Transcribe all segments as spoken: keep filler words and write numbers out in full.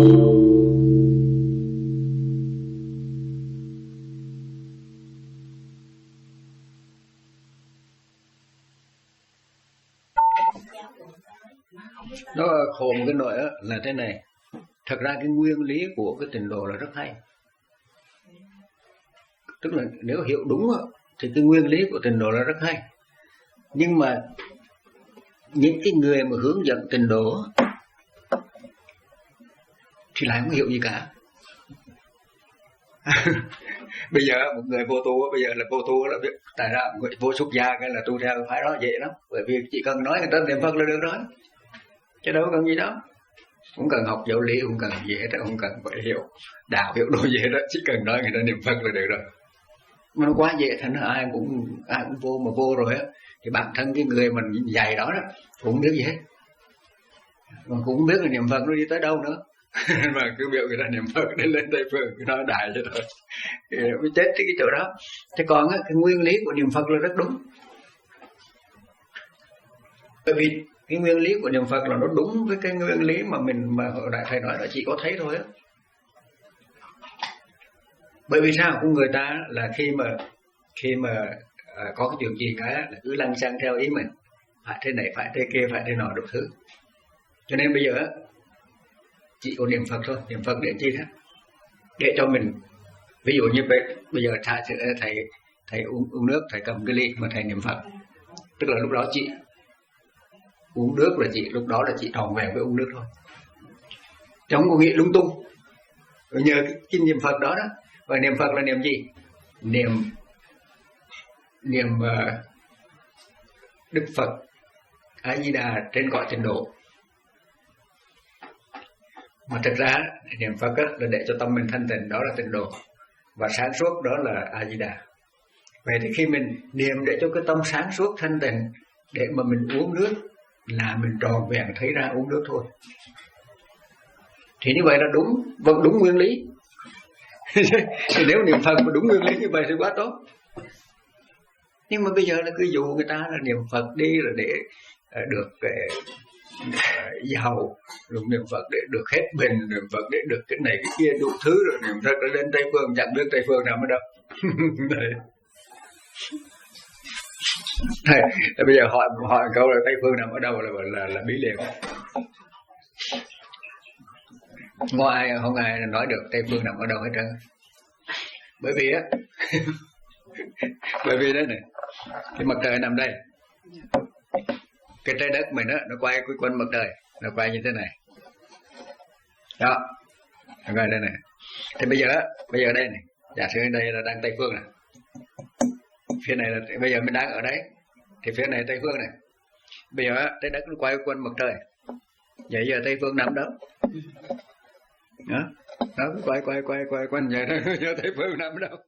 Nó khổ một cái nỗi là thế này. Thật ra cái nguyên lý của cái tịnh độ là rất hay. Tức là nếu hiểu đúng thì cái nguyên lý của tịnh độ là rất hay. Nhưng mà những cái người mà hướng dẫn tịnh độ thì lại không hiểu gì cả. Bây giờ một người vô tu, bây giờ là vô tu là biết tại ra vô xuất gia cái là tu theo phái đó dễ lắm, bởi vì chỉ cần nói người ta niệm Phật là được rồi, chứ đâu cần gì đó, không cần học giáo lý, không cần gì hết, không cần phải hiểu đạo hiểu đồ gì hết đó, chỉ cần nói người ta niệm Phật là được rồi. Mà nó quá dễ, thành ai cũng ai cũng vô, mà vô rồi á thì bản thân cái người mình dạy đó đó cũng không biết gì hết, mà cũng không biết là niệm Phật nó đi tới đâu nữa. Mà cứ biểu người ta niệm Phật đến lên Tây Phương cứ nói đại cho thôi, mới chết cái chỗ đó. Thế còn á, cái nguyên lý của niệm Phật là rất đúng, bởi vì cái nguyên lý của niệm Phật là nó đúng với cái nguyên lý mà mình mà hồi đại thầy nói là chỉ có thấy thôi á. Bởi vì sao? Của người ta là khi mà khi mà à, có cái chuyện gì cả là cứ lăng xăng theo ý mình, phải thế này, phải thế kia, phải thế nọ đủ thứ. Cho nên bây giờ á, chỉ có niệm Phật thôi. Niệm Phật để chi thế? Để cho mình, ví dụ như bây, bây giờ thầy, thầy, thầy uống, uống nước, thầy cầm cái ly mà thầy niệm Phật, tức là lúc đó chị uống nước là chị, lúc đó là chị tròn vẹn với uống nước thôi, chứ không có nghĩ lung tung. Rồi nhờ cái, cái niệm Phật đó đó. Và niệm Phật là niệm gì? Niệm niệm uh, Đức Phật A Di Đà trên cõi tịnh độ. Mà thật ra niệm Phật á, là để cho tâm mình thanh tịnh, đó là tịnh độ, và sáng suốt đó là A Di Đà. Vậy thì khi mình niệm để cho cái tâm sáng suốt thanh tịnh, để mà mình uống nước là mình tròn vẹn thấy ra uống nước thôi. Thì như vậy là đúng, vẫn đúng nguyên lý. Thì nếu niệm Phật mà đúng nguyên lý như vậy thì quá tốt. Nhưng mà bây giờ là cứ dụ người ta là niệm Phật đi rồi để được uh, giàu, rồi niệm Phật để được hết bình, niệm Phật để được cái này cái kia đủ thứ, rồi niệm Phật để lên Tây Phương, chẳng biết Tây Phương nào mới đâu. Đây, bây giờ hỏi hỏi câu là Tây Phương nằm ở đâu là là, là bí liền. Không ai không ai nói được Tây Phương nằm ở đâu hết trơn. Bởi vì á, bởi vì đấy này, cái mặt trời nằm đây, cái trái đất mình á, nó quay quanh mặt trời, nó quay như thế này, đó, nó quay đây này. Thì bây giờ á, bây giờ đây này, giả sử đây là đang Tây Phương này, phía này là bây giờ mình đang ở đấy, thì phía này là Tây Phương này. Bây giờ á, trái đất nó quay quanh mặt trời, vậy giờ Tây Phương nằm đâu? Đó, nó quay quay quay quay quanh vậy đó, giờ Tây Phương nằm đâu?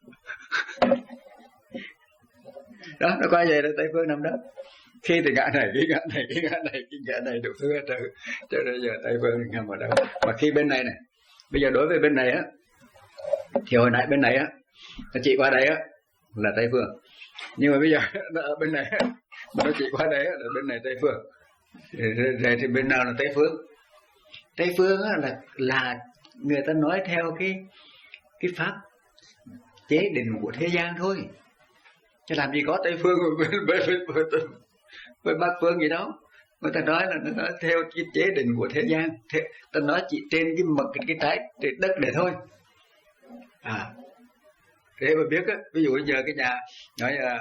Đó, nó quay vậy là Tây Phương nằm đó. Khi thì ngã này, cái ngã này, cái ngã này, cái ngã này đủ thứ hết trơn. Cho nên giờ Tây Phương nằm ở đâu? Mà khi bên này này, bây giờ đối với bên này á, thì hồi nãy bên này á, nó chỉ qua đây á là Tây Phương. Nhưng mà bây giờ nó ở bên này á, nó chỉ qua đây á là bên này Tây Phương. Rồi thì bên nào là Tây Phương? Tây Phương á là là người ta nói theo cái cái pháp chế định của thế gian thôi, chứ làm gì có Tây Phương với với với, với Bắc Phương gì đó. Người ta nói là nó nói theo cái chế định của thế gian, thế, ta nói chỉ trên cái mực cái, cái trái trên đất này thôi. À, để mà biết á, ví dụ bây giờ cái nhà nói là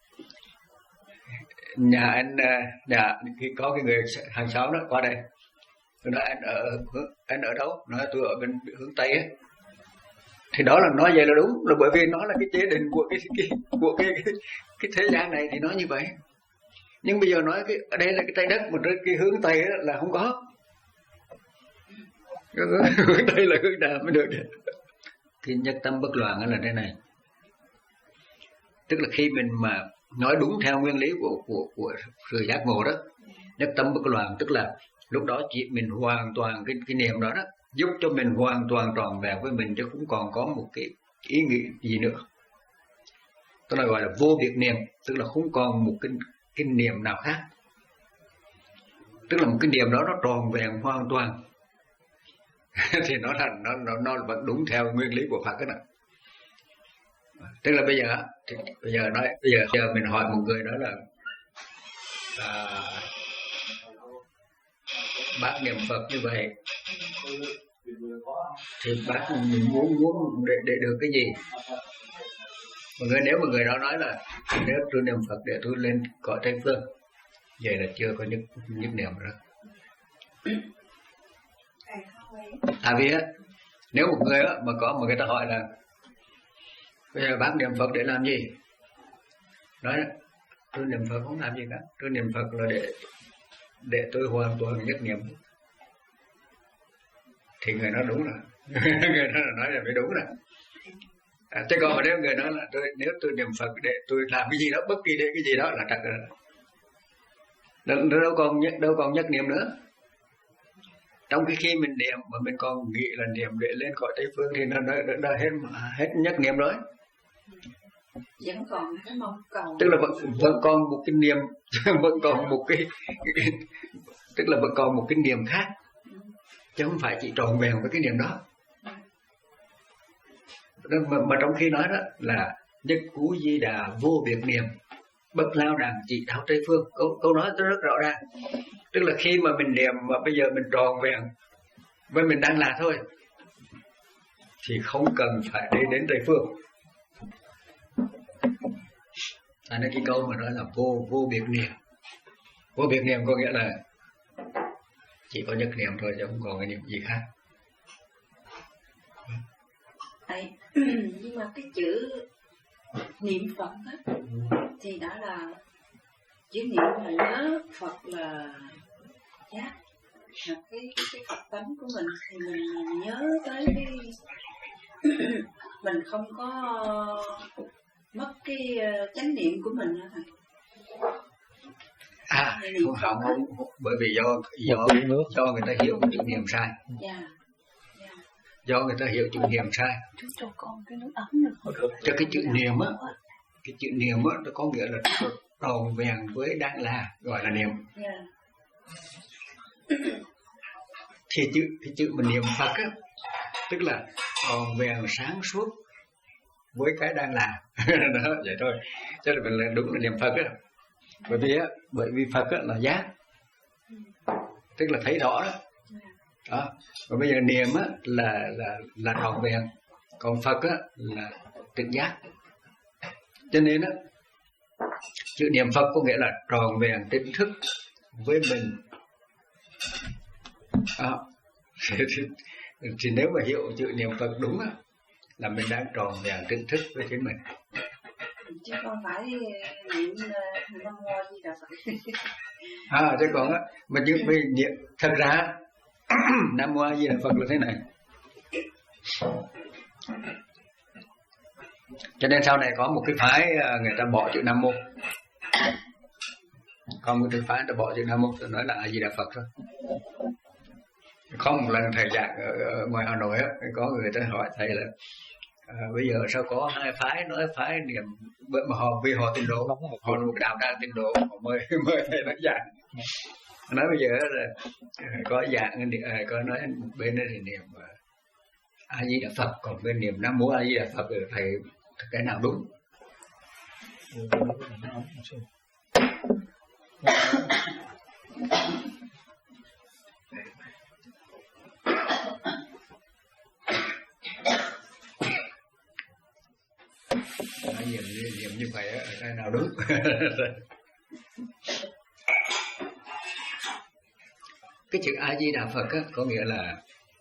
nhà anh, nhà khi có cái người hàng xóm đó qua đây, tôi nói anh ở anh ở đâu, nói tôi ở bên hướng Tây á, thì đó là nói vậy là đúng, là bởi vì nó là cái chế định của cái, cái của cái, cái cái thế gian này thì nói như vậy. Nhưng bây giờ nói cái ở đây là cái trái đất, mà cái hướng Tây á là không có. Hướng Tây là hướng nào mới được. Thì nhất tâm bất loạn là thế này, tức là khi mình mà nói đúng theo nguyên lý của của của sự giác ngộ đó, nhất tâm bất loạn, tức là lúc đó chỉ mình hoàn toàn cái cái niệm đó đó giúp cho mình hoàn toàn tròn vẹn với mình, chứ cũng còn có một cái ý nghĩ gì nữa. Tôi nói gọi là vô biệt niệm, tức là không còn một cái cái niệm nào khác, tức là một cái niệm đó nó tròn vẹn hoàn toàn. thì nó là nó nó nó vẫn đúng theo nguyên lý của Phật đó. Tức là bây giờ thì bây giờ nói bây giờ, bây giờ mình hỏi một người đó là à, bác niệm Phật như vậy thì bác muốn muốn để, để được cái gì? Một người nếu mà người đó nói là nếu tôi niệm Phật để tôi lên cõi Tây Phương, vậy là chưa có nhất nhất niệm rồi. À vì á, nếu một người á, mà có một người ta hỏi là bây giờ bác niệm Phật để làm gì? Nói tôi niệm Phật không làm gì cả, tôi niệm Phật là để để tôi hoàn toàn nhất niệm. Thì người nói đúng rồi. Người đó là nói là phải đúng rồi. À, chứ còn mà nếu người nói là tôi nếu tôi niệm Phật để tôi làm cái gì đó, bất kỳ để cái gì đó là trật rồi. Đâu, đâu còn đâu còn nhất niệm nữa. Trong cái khi mình niệm mà mình còn nghĩ là niệm để lên cõi Tây Phương thì nó đã, đã, đã hết hết nhất niệm rồi. Vẫn còn cái mong cầu. Tức là vẫn, vẫn còn một cái niệm, vẫn còn một cái, cái tức là vẫn còn một cái niệm khác, chứ không phải chỉ tròn vẹn với cái niệm đó. Mà, mà trong khi nói đó là nhất cú di đà vô biệt niệm, bất lao đàn chỉ tháo Tây Phương. Câu, câu nói rất rõ ràng. Tức là khi mà mình niệm mà bây giờ mình tròn vẹn với mình đang là thôi, thì không cần phải đi đến Tây Phương. À, nên cái câu mà nói là vô vô biệt niệm, vô biệt niệm có nghĩa là chỉ có nhất niệm thôi, chứ không còn cái niệm gì khác. Đấy, nhưng mà cái chữ niệm Phật đó, thì đó là chữ niệm là nhớ, Phật là giác. Là cái, cái, cái Phật tánh của mình thì mình nhớ tới cái mình không có mất cái chánh niệm của mình đó thầy. À, không, không, không, bởi vì do do do người ta hiểu chữ niệm sai. Yeah. Yeah. Do người ta hiểu chữ niệm sai. Cho con cái nước ấm được. Cho cái chữ niệm á, cái chữ niệm á nó có nghĩa là tròn vẹn với đang là, gọi là niệm. Yeah. Thì chữ cái chữ mà niệm Phật á, tức là tròn vẹn sáng suốt với cái đang là. Đó, vậy thôi. Cho nên là đúng là niệm Phật á. Bởi vì á, bởi vì Phật á là giác, tức là thấy rõ đó. Đó. Và bây giờ niệm á là là là tròn vẹn, còn Phật á là tự giác. Cho nên á, chữ niệm Phật có nghĩa là tròn vẹn tỉnh thức với mình. Đó. Thì nếu mà hiểu chữ niệm Phật đúng á, là mình đang tròn vẹn tỉnh thức với chính mình. Chứ không phải niệm Nam Mô Di Đà Phật. À, chứ còn á, mà chứ bây niệm thật ra Nam Mô Di Đà Phật là thế này. Cho nên sau này có một cái phái người ta bỏ chữ Nam Mô, còn một cái phái người ta bỏ chữ Nam Mô, tôi nói là A Di Đà Phật thôi. Không một lần thầy giảng ở, ở ngoài Hà Nội á, có người ta hỏi thầy là à, bây giờ sao có hai phái nói phái niệm, mà họ vì họ tín đồ, họ là một đạo tràng tín đồ, họ mời mời thầy nói giảng. Nói bây giờ là có giảng có nói bên đây thì niệm A Di Đà Phật, còn bên niệm Nam Mô A Di Đà Phật thì thầy cái nào đúng? Nói niệm niệm như vậy á, cái nào đúng? Cái chữ A Di Đà Phật á, có nghĩa là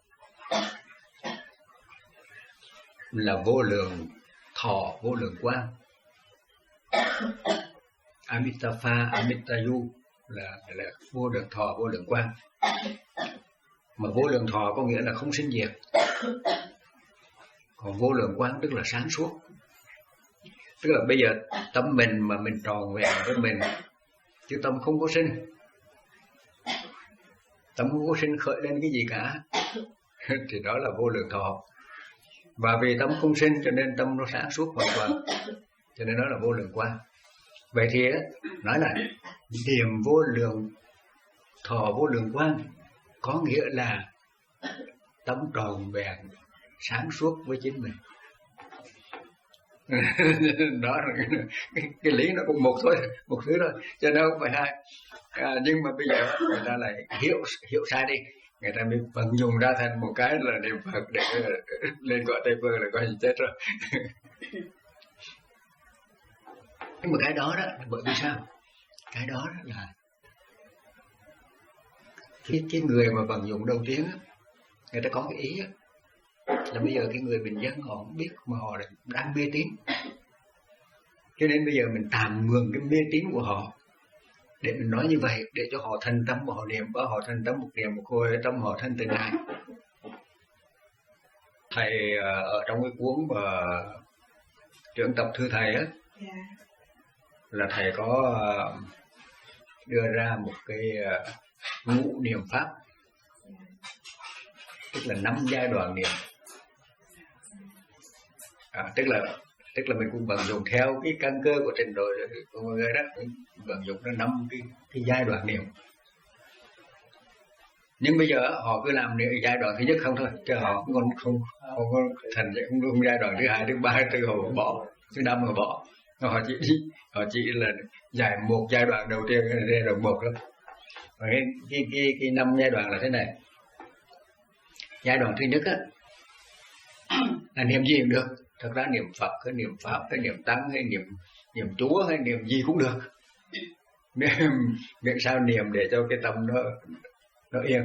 là vô lượng thọ, vô lượng quang. Amitabha, Amitayu là là vô lượng thọ, vô lượng quang. Mà vô lượng thọ có nghĩa là không sinh diệt. Còn vô lượng quang tức là sáng suốt. Tức là bây giờ tâm mình mà mình tròn vẹn với mình, chứ tâm không có sinh, tâm không có sinh khởi lên cái gì cả, thì đó là vô lượng thọ. Và vì tâm không sinh cho nên tâm nó sáng suốt hoàn toàn, cho nên đó là vô lượng quang. Vậy thì nói là niệm vô lượng thọ, vô lượng quang có nghĩa là tâm tròn vẹn sáng suốt với chính mình. Đó là cái, cái, cái lý nó cũng một thôi, một thứ thôi, cho nên không phải hai. À, nhưng mà bây giờ người ta lại hiểu hiểu sai đi, người ta mới vận dụng ra thành một cái là niệm Phật để lên cõi Tây Phương là coi như chết rồi. Nhưng mà cái đó đó là bởi vì sao? Cái đó, đó là cái, cái người mà vận dụng đầu tiên á, người ta có cái ý á, là bây giờ cái người bình dân họ không biết mà họ đang mê tín, cho nên bây giờ mình tạm mượn cái mê tín của họ để mình nói như vậy, để cho họ thành tâm và họ niệm, và họ thành tâm một niệm một hồi tâm họ thành tình ai. Thầy ở trong cái cuốn mà Trưởng Tập Thư Thầy á, yeah. là thầy có đưa ra một cái ngũ niệm pháp, tức là năm giai đoạn niệm. À, tức là tức là mình cũng vận dụng theo cái căn cơ của trình độ của mọi người đó, vận dụng nó năm cái, cái giai đoạn niệm. Nhưng bây giờ họ cứ làm giai đoạn thứ nhất không thôi, chứ họ còn không không có thành không đúng giai đoạn thứ hai, thứ ba, thứ họ bỏ, thứ năm họ bỏ. Họ chỉ họ chỉ là giải một giai đoạn đầu tiên giai đoạn một thôi. Và cái cái cái, cái năm giai đoạn là thế này. Giai đoạn thứ nhất á là niệm gì cũng được. Thật ra niệm Phật, hay niệm Pháp, hay niệm Tăng, hay niệm niệm Chúa, hay niệm gì cũng được. Niệm miễn sao niệm để cho cái tâm nó nó yên.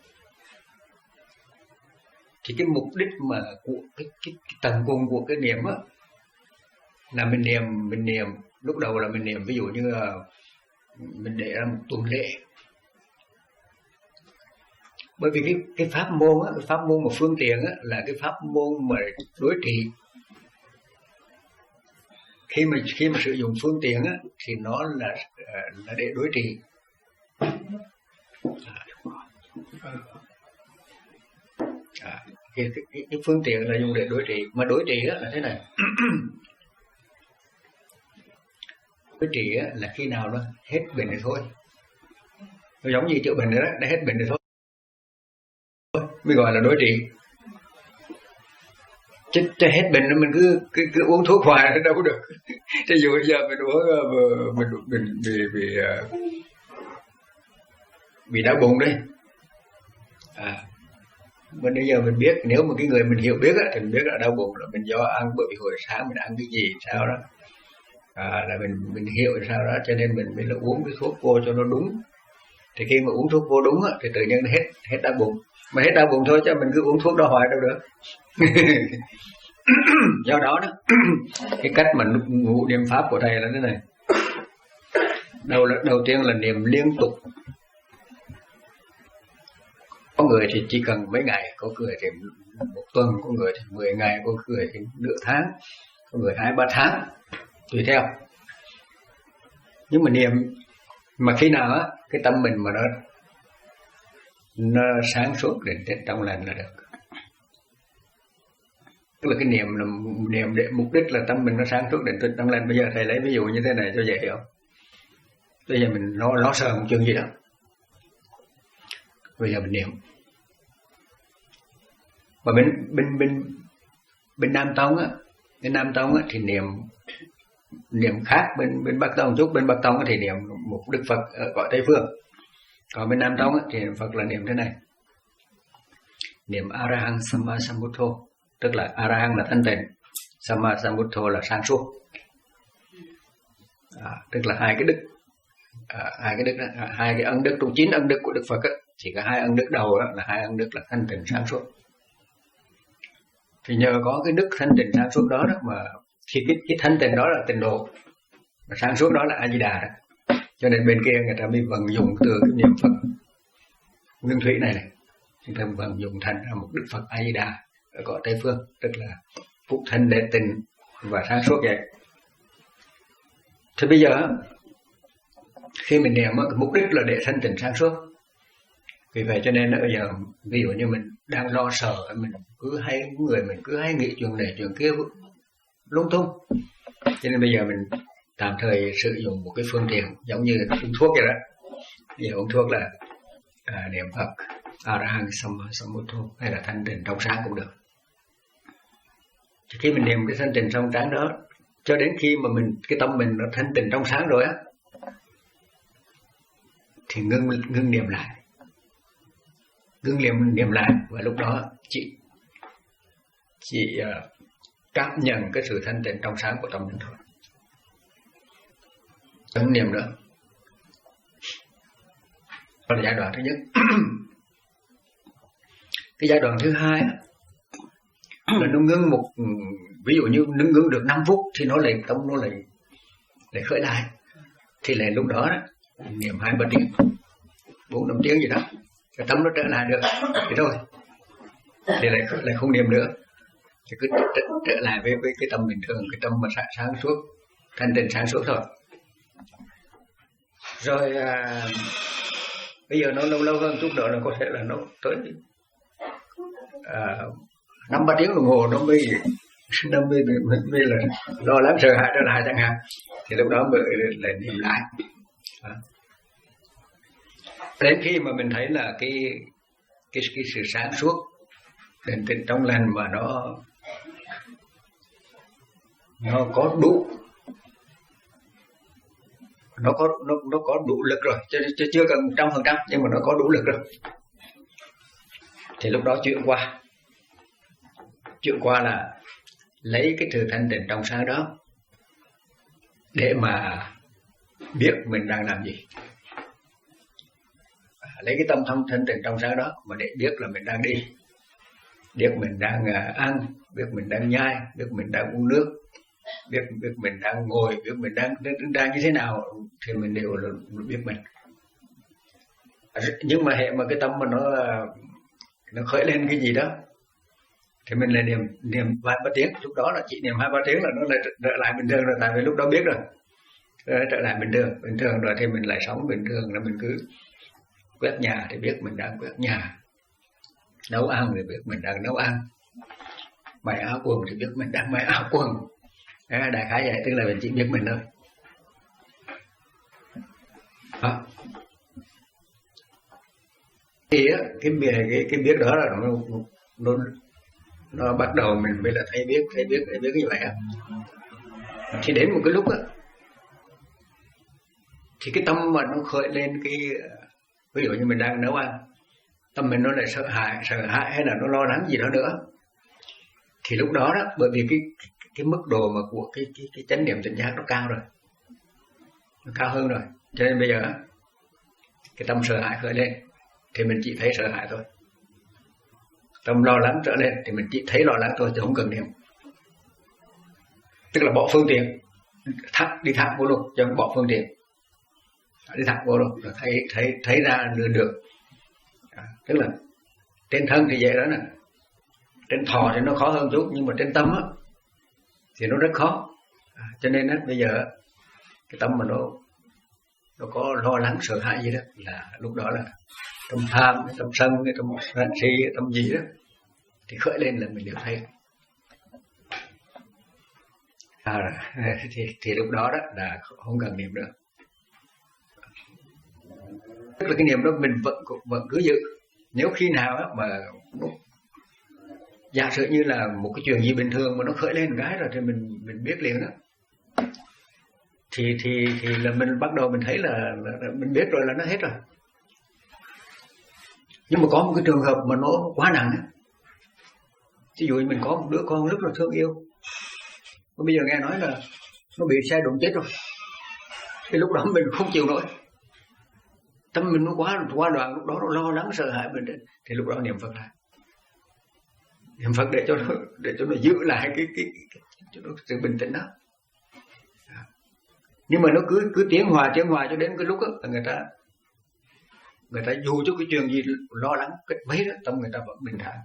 Thì cái mục đích mà của cái cái, cái tầng cùng của cái niệm á là mình niệm mình niệm lúc đầu là mình niệm, ví dụ như là mình để ra một tuần lễ. Bởi vì cái cái pháp môn á, cái pháp môn mà phương tiện á là cái pháp môn mà đối trị. Khi mà khi mà sử dụng phương tiện á thì nó là là để đối trị. À, cái, cái, cái phương tiện là dùng để đối trị, mà đối trị á là thế này. Đối trị á là khi nào nó hết bệnh thì thôi. Nó giống như chữa bệnh đó, đã hết bệnh thì thôi mới gọi là đối trị. Chứ, chứ hết bệnh mình cứ, cứ cứ uống thuốc hoài nó đâu có được. Chứ dù bây giờ mình uống mình mình bị bị bị đau bụng đấy. À, mà bây giờ mình biết, nếu mà cái người mình hiểu biết á, thì mình biết là đau bụng là mình do ăn, bởi vì hồi sáng mình ăn cái gì sao đó, à, là mình mình hiểu sao đó, cho nên mình mới là uống cái thuốc vô cho nó đúng. Thì khi mà uống thuốc vô đúng á, thì tự nhiên nó hết hết đau bụng. Mà hết đau bụng thôi, chứ mình cứ uống thuốc đó hoài đâu được. Do đó đó cái cách mà ngũ niệm pháp của thầy là thế này. Đầu đầu tiên là niệm liên tục. Có người thì chỉ cần mấy ngày, có người thì một tuần, có người thì mười ngày, có người thì nửa tháng, có người hai ba tháng, tùy theo. Nhưng mà niệm mà khi nào á cái tâm mình mà nó nó sáng suốt định tĩnh trong lành là được. Tức là cái niệm là niệm để mục đích là tâm mình nó sáng suốt định tĩnh trong lành. Bây giờ thầy lấy ví dụ như thế này cho dễ hiểu. Bây giờ mình lo lo sợ một chuyện gì đó, bây giờ mình niệm. Và bên bên bên bên Nam Tông á, bên Nam Tông á thì niệm niệm khác, bên bên Bắc Tông chút, bên Bắc Tông thì niệm một Đức Phật ở cõi Tây Phương. Còn bên Nam Tông á, thì Phật là niệm thế này. Niệm Arahant Samma Sambuddho, tức là Arahant là thanh tịnh, Samma Sambuddho là sáng suốt. À, tức là hai cái đức, à, hai cái đức đó, hai cái ân đức trong chín ân đức của Đức Phật á, chỉ có hai ân đức đầu đó là hai ân đức là thanh tịnh sáng suốt. Thì nhờ có cái đức thanh tịnh sáng suốt đó đó mà khi cái, cái thanh tịnh đó là tịnh độ, mà sáng suốt đó là A Di Đà đó. Cho nên bên kia người ta mới vận dụng từ cái niệm Phật nguyên thủy này này, người ta vận dụng thành ra một Đức Phật A Di Đà ở cõi Tây Phương, tức là phúc thanh đệ tịnh và sáng suốt vậy. Thì bây giờ khi mình niệm mục đích là để thanh tịnh sáng suốt. Vì vậy cho nên bây giờ ví dụ như mình đang lo sợ, mình cứ hay người mình cứ hay nghĩ chuyện này chuyện kia lung tung, cho nên bây giờ mình tạm thời sử dụng một cái phương tiện giống như uống thuốc vậy đó. Bây giờ uống thuốc là à, niệm Phật Arahant Sambuddho hay là thanh tịnh trong sáng cũng được. Khi mình niệm cái thanh tịnh trong sáng đó, cho đến khi mà mình cái tâm mình nó thanh tịnh trong sáng rồi á, thì ngưng ngưng niệm lại, ngưng niệm niệm lại và lúc đó chị chị uh, cảm nhận cái sự thanh tịnh trong sáng của tâm mình thôi, không niệm nữa. Đó là giai đoạn thứ nhất. Cái giai đoạn thứ hai là nó ngưng một, ví dụ như nó ngưng được năm phút thì nó lại tâm nó lại lại khởi lại, thì lại lúc đó, đó niệm hai ba tiếng, bốn năm tiếng gì đó, cái tâm nó trở lại được thì thôi, thì lại lại không niệm nữa, thì cứ trở, trở lại với với cái tâm bình thường, cái tâm mà sáng, sáng suốt, thanh tịnh sáng suốt thôi. Rồi à, bây giờ nó lâu lâu hơn chút nữa là có thể là nó tới à, năm ba tiếng đồng hồ nó mới nó mới, mới, mới là lo lắng sợ hãi trở lại chẳng hạn, thì lúc đó mới lại niệm lại. À. Đến khi mà mình thấy là cái cái cái sự sáng suốt, định tĩnh trong lành mà nó nó có đủ, nó có nó nó có đủ lực rồi, chứ, chứ chưa cần một trăm phần trăm, nhưng mà nó có đủ lực rồi, thì lúc đó chuyển qua chuyển qua là lấy cái sự thanh tịnh trong sáng đó để mà biết mình đang làm gì, à, lấy cái tâm thông thanh tịnh trong sáng đó mà để biết là mình đang đi, biết mình đang uh, ăn, biết mình đang nhai, biết mình đang uống nước, biết biết mình đang ngồi, biết mình đang đang như thế nào, thì mình đều là biết mình. Nhưng mà hệ mà cái tâm mà nó nó khởi lên cái gì đó thì mình lại niệm niệm vài ba tiếng, lúc đó là chỉ niệm hai ba tiếng là nó lại trở lại bình thường rồi, tại vì lúc đó biết rồi, rồi trở lại bình thường bình thường rồi thì mình lại sống bình thường, là mình cứ quét nhà thì biết mình đang quét nhà, nấu ăn thì biết mình đang nấu ăn, may áo quần thì biết mình đang may áo quần. À, đại khái vậy, tức là mình chỉ biết mình thôi. Đó. Thì á, cái cái cái biết đó là nó nó nó bắt đầu mình mới là thấy biết thấy biết thấy biết như vậy á. Thì đến một cái lúc á, thì cái tâm mà nó khởi lên cái, ví dụ như mình đang nấu ăn, tâm mình nó lại sợ hãi sợ hãi hay là nó lo lắng gì đó nữa, thì lúc đó đó, bởi vì cái cái mức độ mà của cái cái cái chánh niệm tỉnh giác nó cao rồi, nó cao hơn rồi, cho nên bây giờ cái tâm sợ hãi khởi lên thì mình chỉ thấy sợ hãi thôi, tâm lo lắng trở lên thì mình chỉ thấy lo lắng thôi, chứ không cần niệm, tức là bỏ phương tiện, thẳng đi thẳng vô luôn, chứ không bỏ phương tiện, đi thẳng vô luôn, rồi thấy thấy thấy ra lừa được. À, tức là trên thân thì dễ đó nè, trên thọ thì nó khó hơn chút, nhưng mà trên tâm á thì nó rất khó. À, cho nên á bây giờ cái tâm mà nó nó có lo lắng sợ hãi gì đó, là lúc đó là tâm tham, tâm sân, tâm sân si, tâm gì đó thì khởi lên là mình đều thấy. À, thì, thì lúc đó đó là không cần niệm nữa, tức là cái niệm đó mình vẫn vẫn cứ giữ. Nếu khi nào á mà giả sử như là một cái chuyện gì bình thường mà nó khởi lên cái rồi thì mình mình biết liền đó, thì thì thì là mình bắt đầu mình thấy là, là, là mình biết rồi, là nó hết rồi. Nhưng mà có một cái trường hợp mà nó quá nặng á, ví dụ như mình có một đứa con rất là thương yêu, và bây giờ nghe nói là nó bị xe đụng chết rồi, thì lúc đó mình không chịu nổi, tâm mình nó quá quá đoạn, lúc đó nó lo lắng sợ hãi mình, thì lúc đó niệm Phật lại, niệm Phật để cho nó để cho nó giữ lại cái cái, cái, cái nó sự bình tĩnh đó. Nhưng mà nó cứ cứ tiến hòa tiến hòa cho đến cái lúc đó người ta người ta dù cho cái chuyện gì lo lắng cái mấy đó, tâm người ta vẫn bình thản,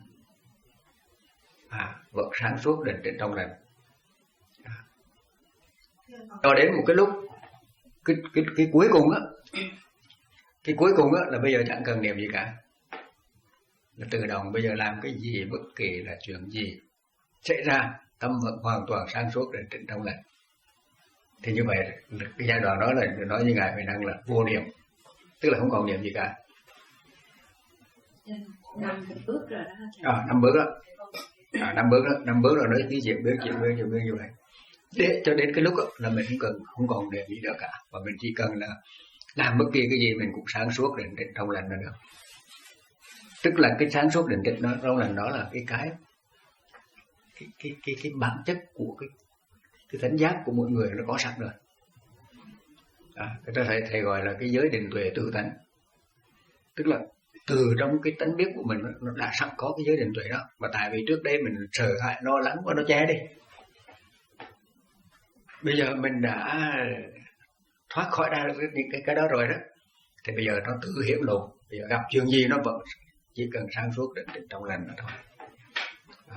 à, vẫn sáng suốt định tĩnh trong lành. À. Cho đến một cái lúc cái cái cái cuối cùng á, cái cuối cùng á là bây giờ chẳng cần niệm gì cả, là tự động bây giờ làm cái gì, bất kỳ là chuyện gì xảy ra, tâm vẫn hoàn toàn sáng suốt định tĩnh trong lành. Thì như vậy cái giai đoạn đó là nói như ngài Huệ Năng là vô niệm, tức là không còn niệm gì cả. năm bước rồi đó. À, năm bước đó. À, năm bước đó, năm bước rồi đấy, cái chuyện bước, chuyện bước, chuyện bước như vậy. Để cho đến cái lúc đó, là mình không cần, không còn để gì nữa cả, và mình chỉ cần là làm bất kỳ cái gì mình cũng sáng suốt định tĩnh trong lành là được. Tức là cái sáng suốt định tĩnh đó, trong lành đó là cái cái cái cái cái, cái bản chất của cái cái thánh giác của mỗi người nó có sẵn rồi. À, cái đó thầy thầy gọi là cái giới định tuệ tự tánh. Tức là từ trong cái tánh biết của mình nó đã sẵn có cái giới định tuệ đó, mà tại vì trước đây mình sợ hãi lo lắng quá nó che đi. Bây giờ mình đã thoát khỏi ra được những cái cái đó rồi đó, thì bây giờ nó tự hiển lộ. Bây giờ gặp chuyện gì nó vẫn chỉ cần sáng suốt định tĩnh trong lành đó thôi. À.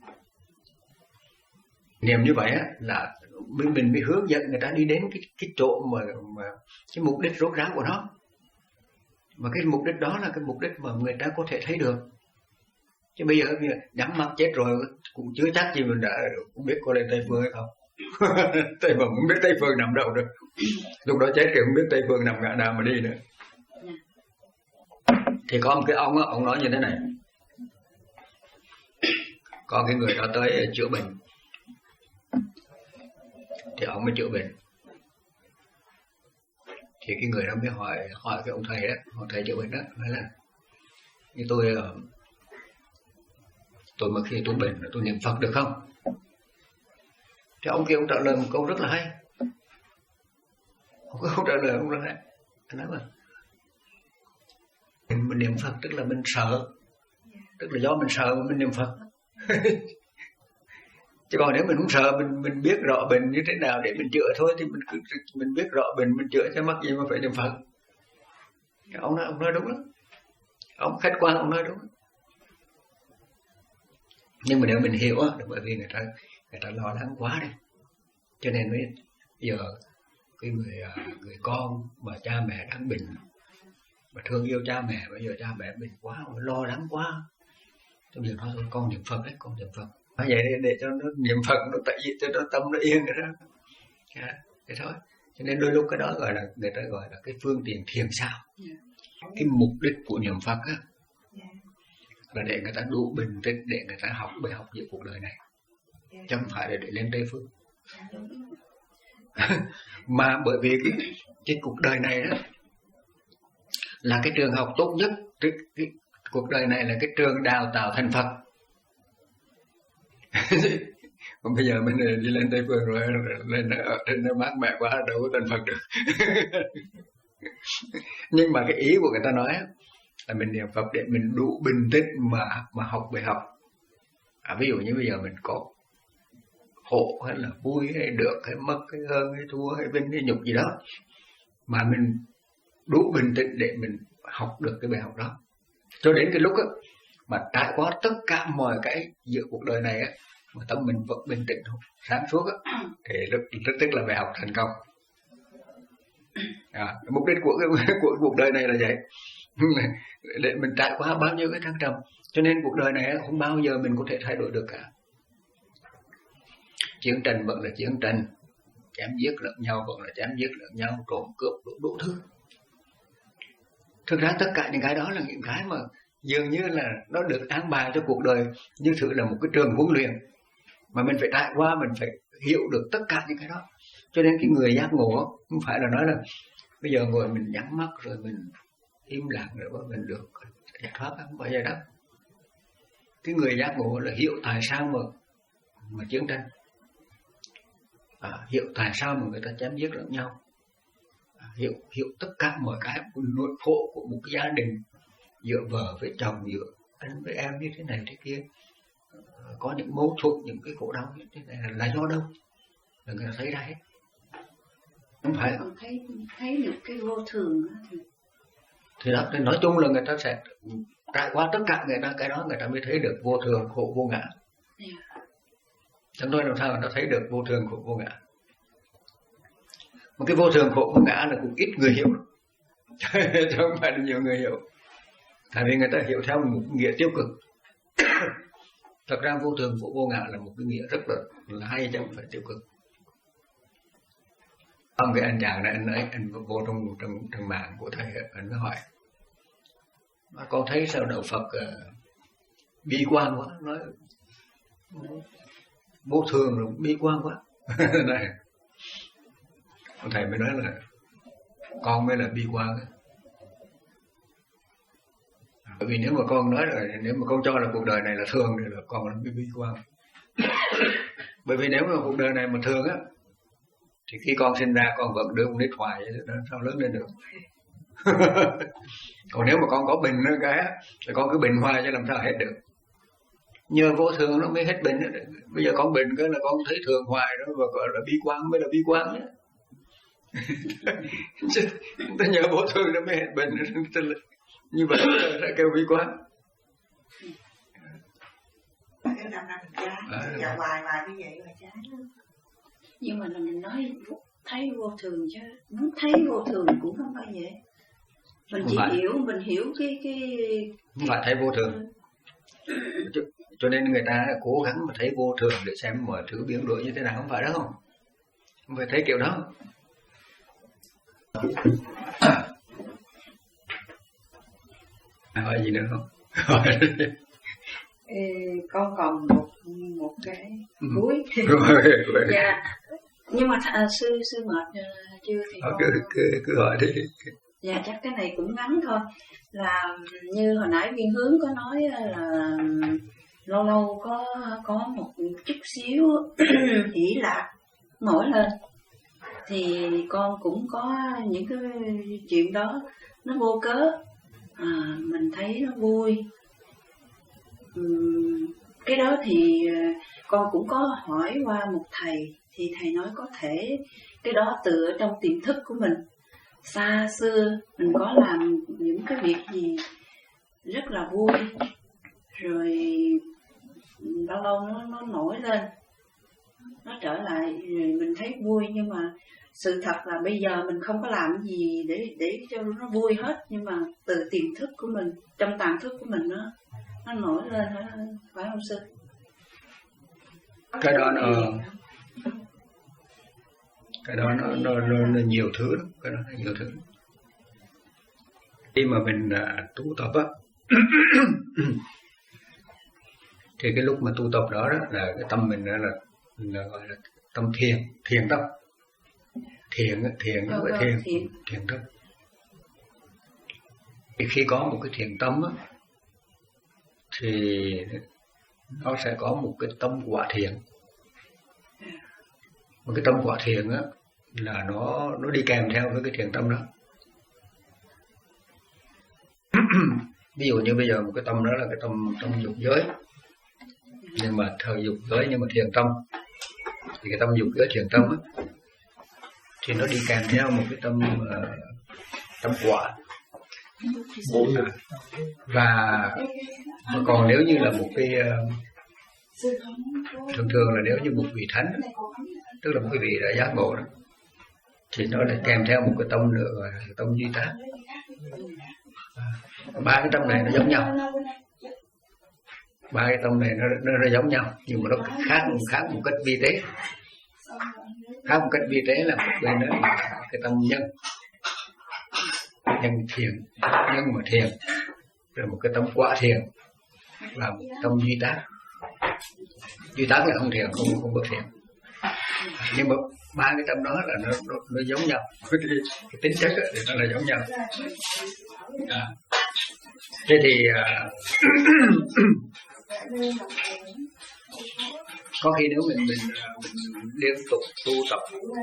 Niệm như vậy á là mình mình mới hướng dẫn người ta đi đến cái cái chỗ mà mà cái mục đích rốt ráo của nó. Mà cái mục đích đó là cái mục đích mà người ta có thể thấy được. Chứ bây giờ nhắm mắt chết rồi cũng chưa chắc gì mình đã cũng biết có lên Tây Phương hay không. Tây Phương không biết Tây Phương nằm đâu được. Lúc đó chết thì không biết Tây Phương nằm ngã nào mà đi nữa. Thì có một cái ông đó, ông nói như thế này. Có cái người đó tới chữa bệnh, thì ông mới chữa bệnh. Thì cái người đó mới hỏi hỏi cái ông thầy đó, ông thầy chữa bệnh đó, nói là như tôi tôi mà khi tôi bệnh tôi niệm Phật được không? Thì ông kia ông trả lời một câu rất là hay. Ông trả lời ông rất là hay. Anh nói mà mình niệm Phật tức là mình sợ, tức là do mình sợ mà mình niệm Phật. Chứ còn nếu mình không sợ, mình mình biết rõ bệnh như thế nào để mình chữa thôi, thì mình cứ mình biết rõ bệnh mình chữa chứ mắc gì mà phải niệm Phật. Ông nói ông nói đúng lắm, ông khách quan ông nói đúng. Nhưng mà nếu mình hiểu á, bởi vì người ta người ta lo lắng quá đi, cho nên mới giờ cái người người con mà cha mẹ đang bệnh, mà thương yêu cha mẹ, bây giờ cha mẹ bệnh quá, lo lắng quá, cho nên nói thôi con niệm Phật đấy, con niệm Phật. Nói vậy để, để cho nó niệm Phật nó tại vì cho nó tâm nó yên rồi đó. À, thế thôi. Cho nên đôi lúc cái đó gọi là người ta gọi là cái phương tiện thiền xảo. Cái mục đích của niệm Phật á là để người ta đủ bình tĩnh, để người ta học bài học giữa cuộc đời này, chứ không phải là để lên Tây Phương. Mà bởi vì cái, cái cuộc đời này đó là cái trường học tốt nhất, cái, cái cuộc đời này là cái trường đào tạo thành Phật. Còn bây giờ mình đi lên Tây Phương rồi, lên ở trên nó mát mẻ quá, đâu có thành Phật được. Nhưng mà cái ý của người ta nói là mình niệm Phật để mình đủ bình tĩnh mà mà học bài học. À, ví dụ như bây giờ mình có khổ hay là vui hay được hay mất hay hơn hay thua hay vinh hay nhục gì đó, mà mình đủ bình tĩnh để mình học được cái bài học đó, cho đến cái lúc đó, mà trải qua tất cả mọi cái giữa cuộc đời này á, mà tâm mình vẫn bình tĩnh sáng suốt á, thì rất, rất tức là bài học thành công. À, mục đích của cái của cuộc đời này là vậy. Để mình trải qua bao nhiêu cái thăng trầm, cho nên cuộc đời này không bao giờ mình có thể thay đổi được cả. Chiến tranh vẫn là chiến tranh, chém giết lẫn nhau vẫn là chém giết lẫn nhau, trộm cướp đủ, đủ thứ. Thực ra tất cả những cái đó là những cái mà dường như là nó được an bài cho cuộc đời như thử là một cái trường huấn luyện, mà mình phải trải qua, mình phải hiểu được tất cả những cái đó. Cho nên cái người giác ngộ không phải là nói là bây giờ ngồi mình nhắm mắt rồi mình im lặng rồi mình được giải thoát, không phải vậy đó. Cái người giác ngộ là hiểu tại sao mà mà chiến tranh, à, hiểu tại sao mà người ta chém giết lẫn nhau, à, hiểu hiểu tất cả mọi cái nỗi khổ của một cái gia đình, giữa vợ với chồng, giữa anh với em như thế này thế kia, có những mâu thuẫn, những cái khổ đau như thế này là do đâu, là người ta thấy ra hết. Không phải còn thấy thấy được cái vô thường đó thì thì đó, thì nói chung là người ta sẽ trải qua tất cả người ta, cái đó người ta mới thấy được vô thường khổ vô ngã. Yeah. Chúng tôi làm sao người ta thấy được vô thường khổ vô ngã. Một cái vô thường khổ vô ngã là cũng ít người hiểu, chứ không phải là nhiều người hiểu. Tại vì người ta hiểu theo một nghĩa tiêu cực. Thật ra vô thường khổ vô ngã là một cái nghĩa rất là, là hay, chứ không phải tiêu cực. Ông cái anh chàng này, anh ấy anh vô trong trong trong mạng của thầy, anh mới hỏi Mà con thấy sao đạo Phật uh, bi quan quá, nói vô thường rồi bi quan quá. Này, thầy mới nói là con mới là bi quan. Bởi vì nếu mà con nói rồi, nếu mà con cho là cuộc đời này là thường thì là con là bi bi quan. Bởi vì nếu mà cuộc đời này mà thường á, thì khi con sinh ra con vẫn đưa con nít hoài vậy đó, sao lớn lên được. Còn nếu mà con có bệnh nữa cái thì con cứ bệnh hoài chứ làm sao hết được. Nhờ vô thường nó mới hết bệnh đó. Bây giờ con bệnh cái là con thấy thường hoài đó, và gọi là bi quan mới là bi quan đó. Ta nhờ vô thường nó mới hết bệnh đó. Như vậy là kêu bi quan. Cái năm năm trái, giờ hoài hoài như vậy là trái. Nhưng mà mình nói thấy vô thường chứ, muốn thấy vô thường cũng không phải vậy. Mình chỉ phải. hiểu, mình hiểu cái cái. Không phải thấy vô thường. Cho, cho nên người ta cố gắng mà thấy vô thường để xem mọi thứ biến đổi như thế nào, không phải đó không? Không phải thấy kiểu đó. À, hỏi gì nữa không? Ê, con còn một một cái cuối. Dạ. Nhưng mà th- sư sư mệt uh, chưa thì con... cứ, cứ cứ hỏi đi. Dạ chắc cái này cũng ngắn thôi. Là như hồi nãy Viên Hướng có nói là lâu lâu có có một chút xíu hỷ lạc nổi lên, thì con cũng có những cái chuyện đó nó vô cớ, à, mình thấy nó vui. Uhm, cái đó thì con cũng có hỏi qua một thầy, thì thầy nói có thể cái đó từ ở trong tiềm thức của mình. Xa xưa mình có làm những cái việc gì rất là vui, rồi lâu lâu nó, nó nổi lên, nó trở lại, rồi mình thấy vui. Nhưng mà sự thật là bây giờ mình không có làm gì để để cho nó vui hết, nhưng mà từ tiềm thức của mình, trong tàng thức của mình nó nó nổi lên, phải không sư? Cái đó nó cái đó nó, nó, nó, nó nhiều thứ lắm, cái đó nó nhiều thứ. Khi mà mình uh, tu tập á, thì cái lúc mà tu tập đó, đó là cái tâm mình đó là, là gọi là tâm thiền, thiền tâm, thiền thiền nó gọi thiền, thiền, thiền tâm. Thì khi có một cái thiền tâm á, thì nó sẽ có một cái tâm quả thiền. Một cái tâm quả thiền á là nó nó đi kèm theo với cái thiền tâm đó. Ví dụ như bây giờ một cái tâm đó là cái tâm tâm dục giới, nhưng mà thời dục giới nhưng mà thiền tâm, thì cái tâm dục giới thiền tâm á thì nó đi kèm theo một cái tâm uh, tâm quả. Và còn nếu như là một cái uh, thường thường là nếu như một vị thánh, tức là một cái vị đã giác ngộ đó, thì nó lại kèm theo một cái tâm nữa gọi là tâm duy tác. Ba cái tâm này nó giống nhau, ba cái tâm này nó, nó, nó giống nhau, nhưng mà nó khác khác một cách vi tế. Khác một cách vi tế là một bên đó là cái tâm nhân, nhân thiền, nhân mà thiền, rồi một cái tâm quả thiền là một tâm duy tác. Duy tác là không thiền, không không có thiền. Nhưng mà ba cái tâm đó là nó nó, nó giống nhau, cái, cái tính chất thì nó là giống nhau. À. Thế thì uh, có khi nếu mình mình, mình liên tục tu tập,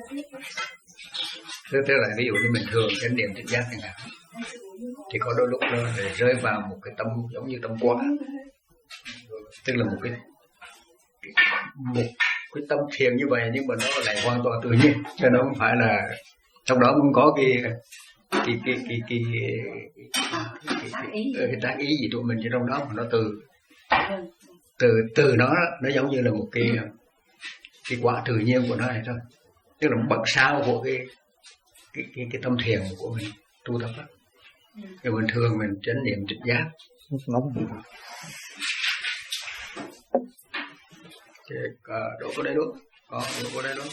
tức là ví dụ như mình thường chánh niệm tỉnh giác chẳng hạn, thì có đôi lúc nó để rơi vào một cái tâm giống như tâm quả, tức là một cái một cái tâm thiền như vậy, nhưng mà nó lại hoàn toàn tự nhiên, cho nó không phải là trong đó không có cái cái cái cái cái cái cái tác ý gì tụi mình cho trong đó, mà nó từ từ từ nó nó giống như là một cái cái quả tự nhiên của nó này thôi, tức là một bậc sau của cái cái cái, cái tâm thiền của mình tu tập đó. Thì bình thường mình chánh niệm trực giác đổ có đây đúng, có đổ có đây đúng.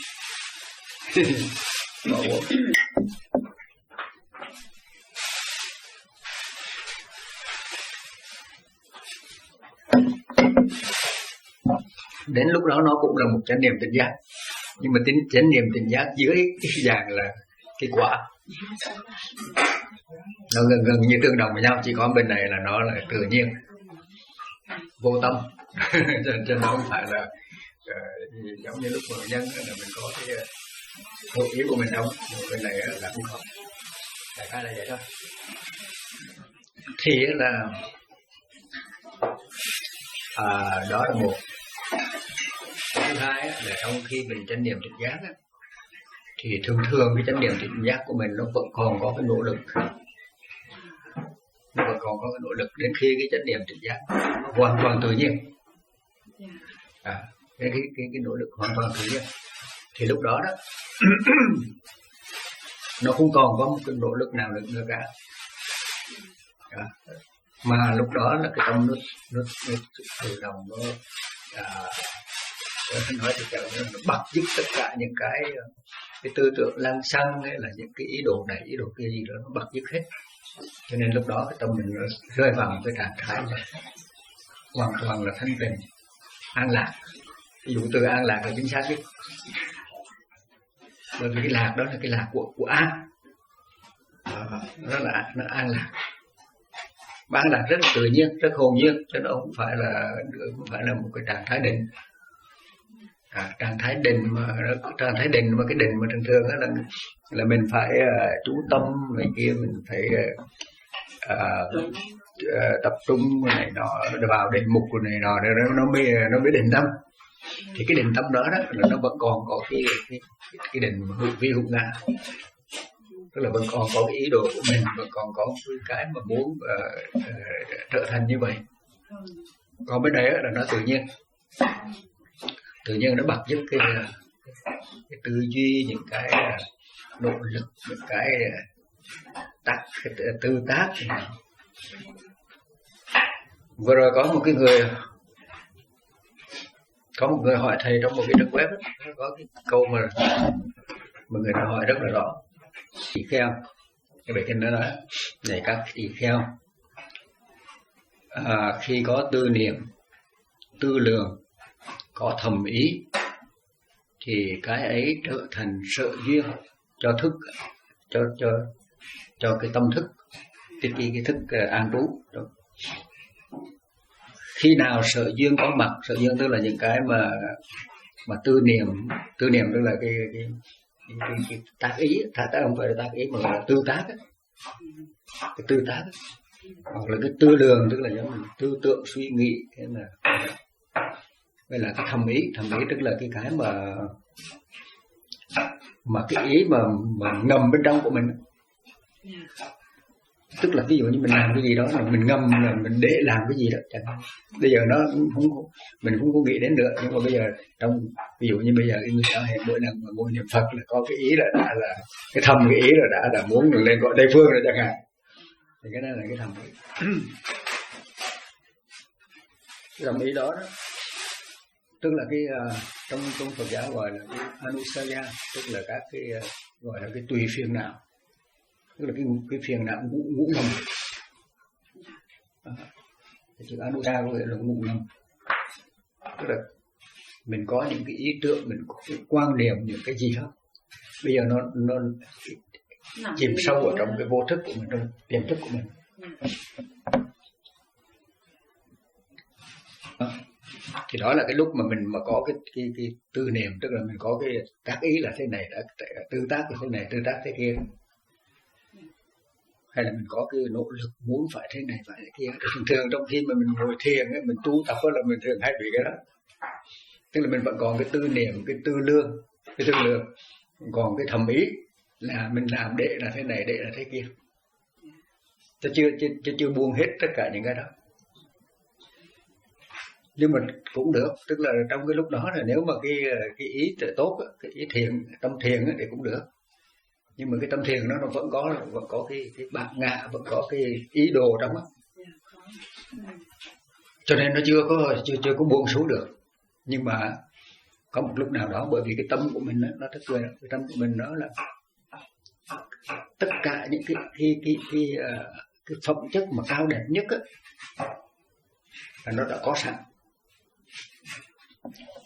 Đến lúc đó nó cũng là một chánh niệm tỉnh giác, nhưng mà tính chánh niệm tỉnh giác dưới cái dạng là cái quả, nó gần gần như tương đồng với nhau, chỉ có bên này là nó là tự nhiên, vô tâm. cho, cho nó không phải là uh, giống như lúc mà nhân là mình có cái hội ý của mình đâu, bên này là không có, đại khái là vậy thôi. Thì là à, đó là một. Thứ hai là trong khi mình chánh niệm tỉnh giác á, thì thường thường cái chánh niệm tỉnh giác của mình nó vẫn còn có cái nỗ lực, nó vẫn còn có cái nỗ lực đến khi cái chánh niệm tỉnh giác nó hoàn toàn tự nhiên, à, cái, cái cái cái nỗ lực hoàn toàn tự nhiên, thì lúc đó đó nó không còn có một cái nỗ lực nào được nữa cả, à, mà lúc đó là cái tâm nó nó, nó tự động nó à, tôi nói thì kiểu nó bật dứt tất cả những cái cái tư tưởng lăng xăng hay là những cái ý đồ này ý đồ kia gì đó, nó bật dứt hết. Cho nên lúc đó cái tâm mình nó rơi vào một cái trạng thái này hoàn toàn là thanh tịnh, an lạc. Ví dụ từ an lạc là chính xác nhất, bởi vì cái lạc đó là cái lạc của của an, đó là nó an lạc. An lạc rất là tự nhiên, rất hồn nhiên, chứ nó không phải là không phải là một cái trạng thái định. À, trạng thái định mà trạng thái định mà cái định mà thường thường là là mình phải uh, chú tâm này kia, mình phải uh, uh, tập trung này nọ vào định mục của này nọ nó nó mới nó mới định tâm. Thì cái định tâm đó đó là nó vẫn còn có cái cái cái định hữu vi hữu ngã, tức là vẫn còn có cái ý đồ của mình, vẫn còn có cái mà muốn uh, uh, trở thành như vậy. Còn bên đây là nó tự nhiên, tự nhiên nó bật giúp cái, cái tư duy, những cái nỗ lực, những cái tác cái tư tác. Vừa rồi có một cái người có một người hỏi thầy trong một cái trang web ấy, có cái câu mà một người ta hỏi rất là rõ: tỳ kheo, cái bài kinh đó nói này các tỳ kheo, à, khi có tư niệm, tư lường, có thầm ý thì cái ấy trở thành sở duyên cho thức, cho cho cho cái tâm thức, cái cái, cái thức uh, an trú. Khi nào sở duyên có mặt, sở duyên tức là những cái mà mà tư niệm, tư niệm tức là cái cái, cái, cái, cái tác ý, tác tác không phải là tác ý mà là tư tác ấy. Cái tư tác ấy. Hoặc là cái tư lường tức là những tư tượng suy nghĩ, thế là vậy là cái thầm ý, thầm ý tức là cái cái mà mà cái ý mà mà ngầm bên trong của mình, tức là ví dụ như mình làm cái gì đó là mình ngầm là mình để làm cái gì đó chẳng hạn. Bây giờ nó không mình không có nghĩ đến nữa, nhưng mà bây giờ trong ví dụ như bây giờ cái người ta hẹn mỗi lần mà ngồi niệm Phật là có cái ý là đã là cái thầm cái ý là đã là muốn lên gọi Tây Phương rồi chẳng hạn, thì cái đó là cái thầm ý. Cái thầm ý đó đó tức là cái uh, trong trong Phật giáo gọi là cái anusaya, tức là các cái uh, gọi là cái tùy phiền não, tức là cái cái phiền não ngũ ngũ ngầm. Uh, cái chữ anusaya có nghĩa là ngũ ngầm, tức là mình có những cái ý tưởng, mình có cái quan điểm, những cái gì đó bây giờ nó nó chìm sâu ở trong cái vô thức của mình, trong tiềm thức của mình. Uh. Thì đó là cái lúc mà mình mà có cái cái, cái tư niệm, tức là mình có cái tác ý là thế này, tư tác là thế này, tư tác thế kia, hay là mình có cái nỗ lực muốn phải thế này phải thế kia. Thường thường trong khi mà mình ngồi thiền ấy, mình tu tập là mình thường hay bị cái đó, tức là mình vẫn còn cái tư niệm, cái tư lương, cái tư lương, còn cái thầm ý là mình làm để là thế này, để là thế kia, chứ chưa chưa chưa buông hết tất cả những cái đó. Nhưng mà cũng được, tức là trong cái lúc đó là nếu mà cái cái ý tốt, cái ý thiền, tâm thiền thì cũng được. Nhưng mà cái tâm thiền nó nó vẫn có vẫn có cái cái bản ngã, vẫn có cái ý đồ trong đó. Cho nên nó chưa có chưa chưa có buông xuống được. Nhưng mà có một lúc nào đó, bởi vì cái tâm của mình nó, nó rất là cái tâm của mình nó là tất cả những cái cái cái cái, cái, cái phẩm chất mà cao đẹp nhất á, là nó đã có sẵn.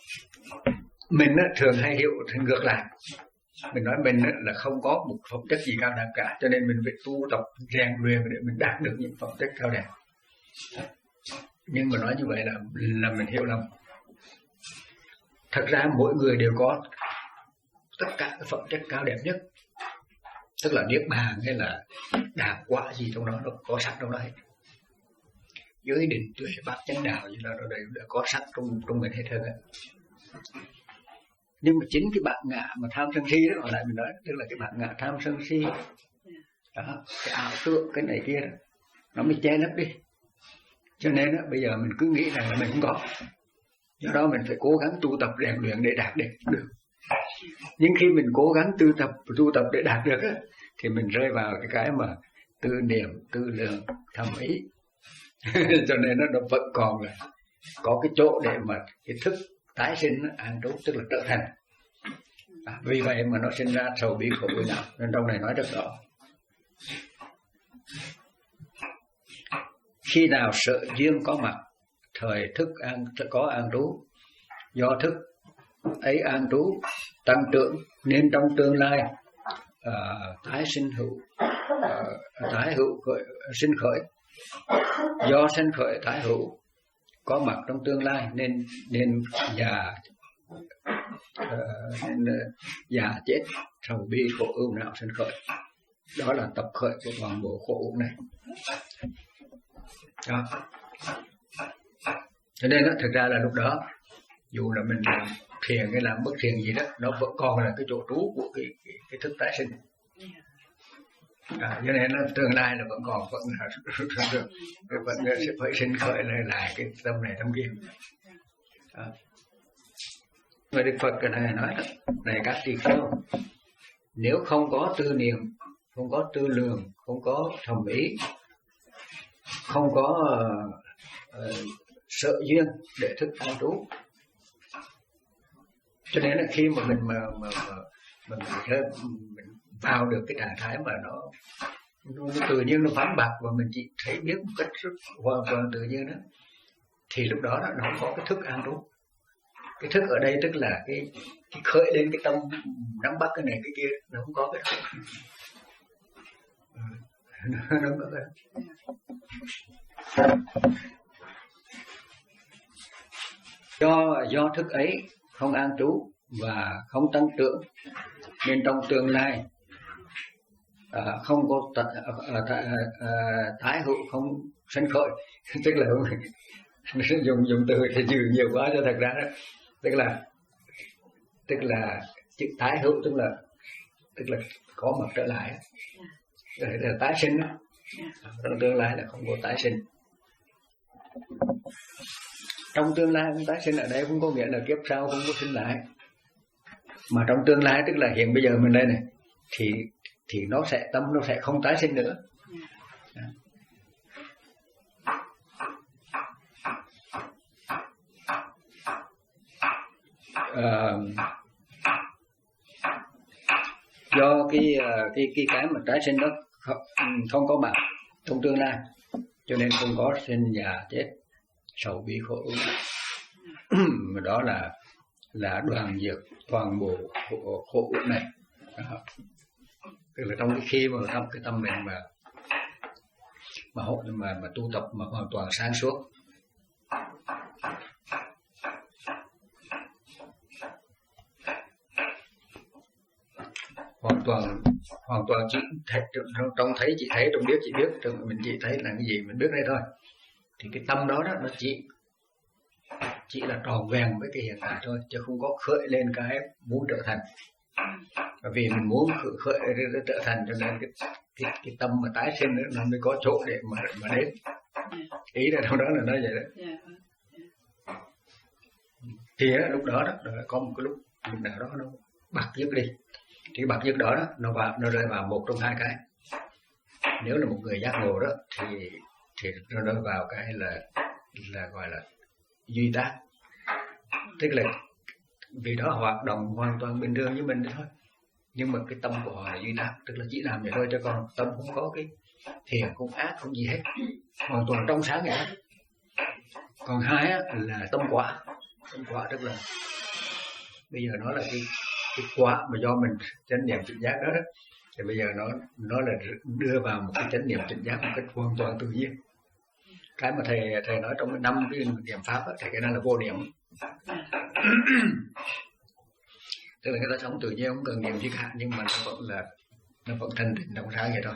mình á, thường hay hiểu ngược lại. Mình nói mình á, là không có một phẩm chất gì cao đẹp cả, cho nên mình phải tu tập rèn luyện để mình đạt được những phẩm chất cao đẹp. Nhưng mà nói như vậy là là mình hiểu lầm. Thật ra mỗi người đều có tất cả các phẩm chất cao đẹp nhất, tức là niết bàn hay là đạo quả gì trong đó nó có sẵn trong đó hết. Giới định tuệ bát chánh đạo gì đó đều đã có sẵn trong trong mình hết trơn á. Nhưng mà chính cái bản ngã mà tham sân si đó, lại mình nói, tức là cái bản ngã tham sân si đó, cái ảo tưởng cái này kia đó, nó mới che lấp đi. Cho nên đó, bây giờ mình cứ nghĩ rằng là mình không có, do đó mình phải cố gắng tu tập rèn luyện để đạt được. Nhưng khi mình cố gắng tu tập tu tập để đạt được á, thì mình rơi vào cái cái mà tư niệm, tư lượng, thẩm ý. Cho nên nó, nó vẫn còn là có cái chỗ để mà cái thức tái sinh nó an trú, tức là trở thành. À, vì vậy mà nó sinh ra sầu bi khổ ưu não. Nên trong này nói rất rõ. Khi nào sợ duyên có mặt, thời thức an có an trú, do thức ấy an trú tăng trưởng, nên trong tương lai à, tái sinh hữu à, tái hữu khởi, sinh khởi, do sinh khởi tái hữu có mặt trong tương lai, nên nên già uh, nên uh, già chết sầu bi khổ ưu não sinh khởi. Đó là tập khởi của toàn bộ khổ ưu này. Đó. Cho nên đó, thực ra là lúc đó dù là mình làm thiền hay làm bất thiền gì đó, nó vẫn còn là cái chỗ trú của cái cái, cái thức tái sinh. À, cho nên nó tương lai là vẫn còn, vẫn là vẫn sẽ phải sinh khởi lại lại cái tâm này tâm kia. À. Và Đức Phật cái này nói đó, này các tỳ kheo, nếu không có tư niệm, không có tư lường, không có thẩm ý, không có uh, uh, sợ duyên để thức an trú, cho nên là khi mà mình mà mà, mà mình, mình, mình vào được cái trạng thái mà nó, nó tự nhiên nó vắng bạc và mình chỉ thấy biết một cách rất hoàn toàn tự nhiên đó, thì lúc đó nó không có cái thức an trú. Cái thức ở đây tức là cái, cái khởi lên cái tâm nắm bắt cái này cái kia, nó không có cái đó. Nó không có cái đó. Do do thức ấy không an trú và không tăng trưởng, nên trong tương lai à, không có t, à, th, à, thái hữu, không sanh khởi. Tức là dùng dùng từ thì trừ nhiều quá cho thật ra đó, tức là tức là chữ tái hữu tức là tức là có mặt trở lại, là, là tái sinh đó. Trong tương lai là không có tái sinh. Trong tương lai không tái sinh ở đây không có nghĩa là kiếp sau không có sinh lại, mà trong tương lai tức là hiện bây giờ mình đây này thì thì nó sẽ tâm nó sẽ không tái sinh nữa. À, do cái cái cái cái mà tái sinh đó không, không có mặt trong tương lai, cho nên không có sinh già chết sầu bi khổ. Đó là là đoàn diệt toàn bộ khổ, khổ này. Đó. Tức là trong cái khi mà trong cái tâm mình mà mà mà mà tu tập mà hoàn toàn sáng suốt, hoàn toàn hoàn toàn chỉ thấy, trong thấy chỉ thấy, trong biết chỉ biết, trong mình chỉ thấy là cái gì mình biết đây thôi, thì cái tâm đó đó nó chỉ chỉ là tròn vẹn với cái hiện tại thôi, chứ không có khởi lên cái muốn trở thành. Bởi vì mình muốn khởi, khởi trở thành, cho nên cái, cái, cái tâm mà tái sinh nữa nó mới có chỗ để mà mà đến. Ý là đâu đó là nói vậy đó. Thì á, lúc đó đó có một cái lúc lúc nào đó nó bạc dứt đi, thì bạc dứt đó đó nó vào nó rơi vào một trong hai cái. Nếu là một người giác ngộ đó thì thì nó rơi vào cái là là gọi là duy tác, tức là vì đó hoạt động hoàn toàn bình thường như mình thôi, nhưng mà cái tâm của họ là duy tác, tức là chỉ làm vậy thôi, chứ còn tâm không có cái thiện không ác không gì hết, hoàn toàn trong sáng vậy. Còn hai á, là tâm quả. Tâm quả tức là Bây giờ nó là cái cái quả mà do mình chánh niệm tỉnh giác đó, đó thì bây giờ nó nó là đưa vào một cái chánh niệm tỉnh giác một cách hoàn toàn tự nhiên. Cái mà thầy thầy nói trong năm cái niệm pháp đó, thầy cái đó là vô niệm. Tức là người ta sống tự nhiên không cần niệm gì khác, nhưng mà nó vẫn là nó vẫn thanh tịnh trong sáng vậy thôi.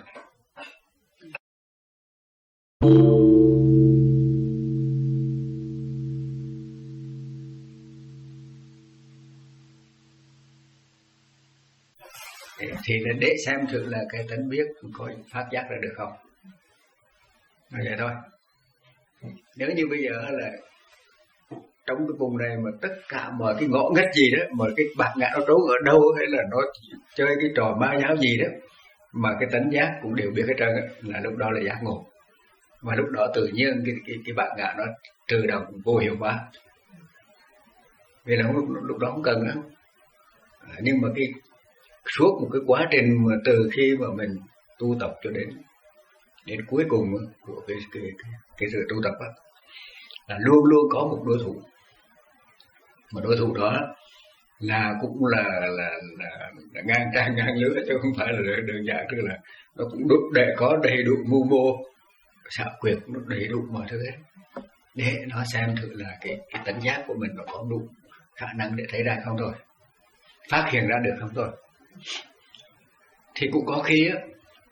Thì để xem thử là cái tánh biết có phát giác ra được không. Nói vậy thôi. Nếu như bây giờ là trong cái vùng này mà tất cả mọi cái ngõ ngách gì đó, mọi cái bạc ngã nó trốn ở đâu, hay là nó chơi cái trò ma giáo gì đó, mà cái tánh giác cũng đều biết hết trơn, là lúc đó là giác ngộ. Và lúc đó tự nhiên cái cái, cái bạc ngã nó tự động vô hiệu hóa. Vì là lúc, lúc đó không cần nữa. À, nhưng mà cái suốt một cái quá trình mà từ khi mà mình tu tập cho đến đến cuối cùng của cái cái cái, cái sự tu tập đó, là luôn luôn có một đối thủ, mà đối thủ đó là cũng là là, là, là ngang trang ngang lứa, chứ không phải là đơn giản, tức là nó cũng đủ để có đầy đủ mưu mô xảo quyệt, nó đầy đủ mọi thứ hết, để nó xem thử là cái cái tánh giác của mình nó có đủ khả năng để thấy ra không thôi, phát hiện ra được không thôi. Thì cũng có khi á,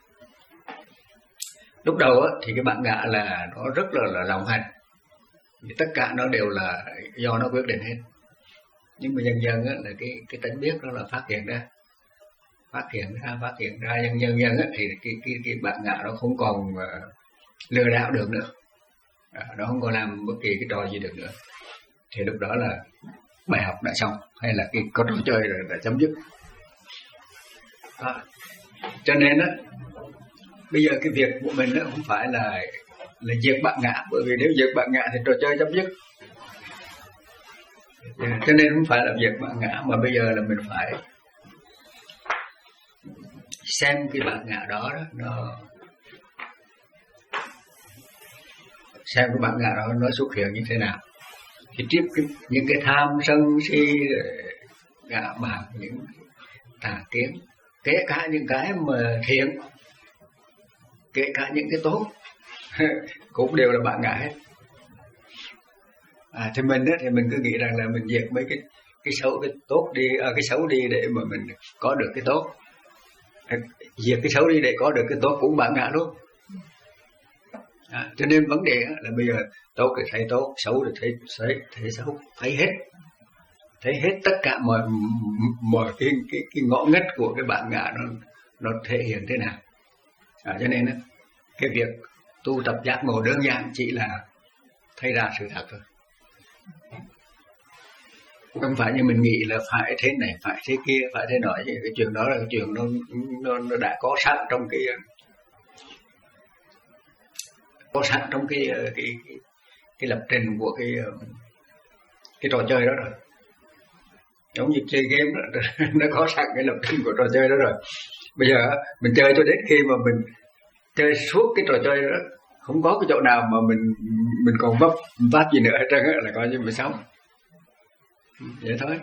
lúc đầu á thì cái bản ngã là nó rất là là lòng hành, tất cả nó đều là do nó quyết định hết. Nhưng mà dần dần á, là cái cái tánh biết đó là phát hiện ra, phát hiện ra, phát hiện ra dần dần dần á, thì cái cái cái bản ngã nó không còn uh, lừa đảo được nữa, à, nó không còn làm bất kỳ cái trò gì được nữa. Thì lúc đó là bài học đã xong, hay là cái có trò chơi rồi đã chấm dứt. À, cho nên á, bây giờ cái việc của mình đó không phải là là diệt bạn ngã, bởi vì nếu diệt bạn ngã thì trò chơi chấm dứt. Cho nên không phải là diệt bạn ngã, mà bây giờ là mình phải xem cái bạn ngã đó, đó nó xem cái bạn ngã đó nó xuất hiện như thế nào. Thì tiếp cái, những cái tham sân si ngã mạn, những tà kiến, kể cả những cái mà thiện, kể cả những cái tốt cũng đều là bạn ngã hết. À, thì mình á, thì mình cứ nghĩ rằng là mình diệt mấy cái cái xấu cái tốt đi, à, cái xấu đi để mà mình có được cái tốt, à, diệt cái xấu đi để có được cái tốt cũng bạn ngã luôn. À, cho nên vấn đề là bây giờ tốt thì thấy tốt, xấu thì thấy thấy, thấy xấu, thấy hết, thấy hết tất cả mọi mọi cái cái cái ngõ ngách của cái bạn ngã nó nó thể hiện thế nào. À, cho nên cái việc tu tập giác ngộ đơn giản chỉ là thấy ra sự thật thôi, không phải như mình nghĩ là phải thế này, phải thế kia, phải thế nọ. Cái chuyện đó là cái chuyện nó nó, nó đã có sẵn trong cái có sẵn trong cái cái cái, cái lập trình của cái cái trò chơi đó rồi. Giống như chơi game đó, nó có sẵn cái lập trình của trò chơi đó rồi. Bây giờ mình chơi cho đến khi mà mình chơi suốt cái trò chơi đó, không có cái chỗ nào mà mình mình còn vấp váp gì nữa hết trơn á, là coi như mình sống. Vậy thôi.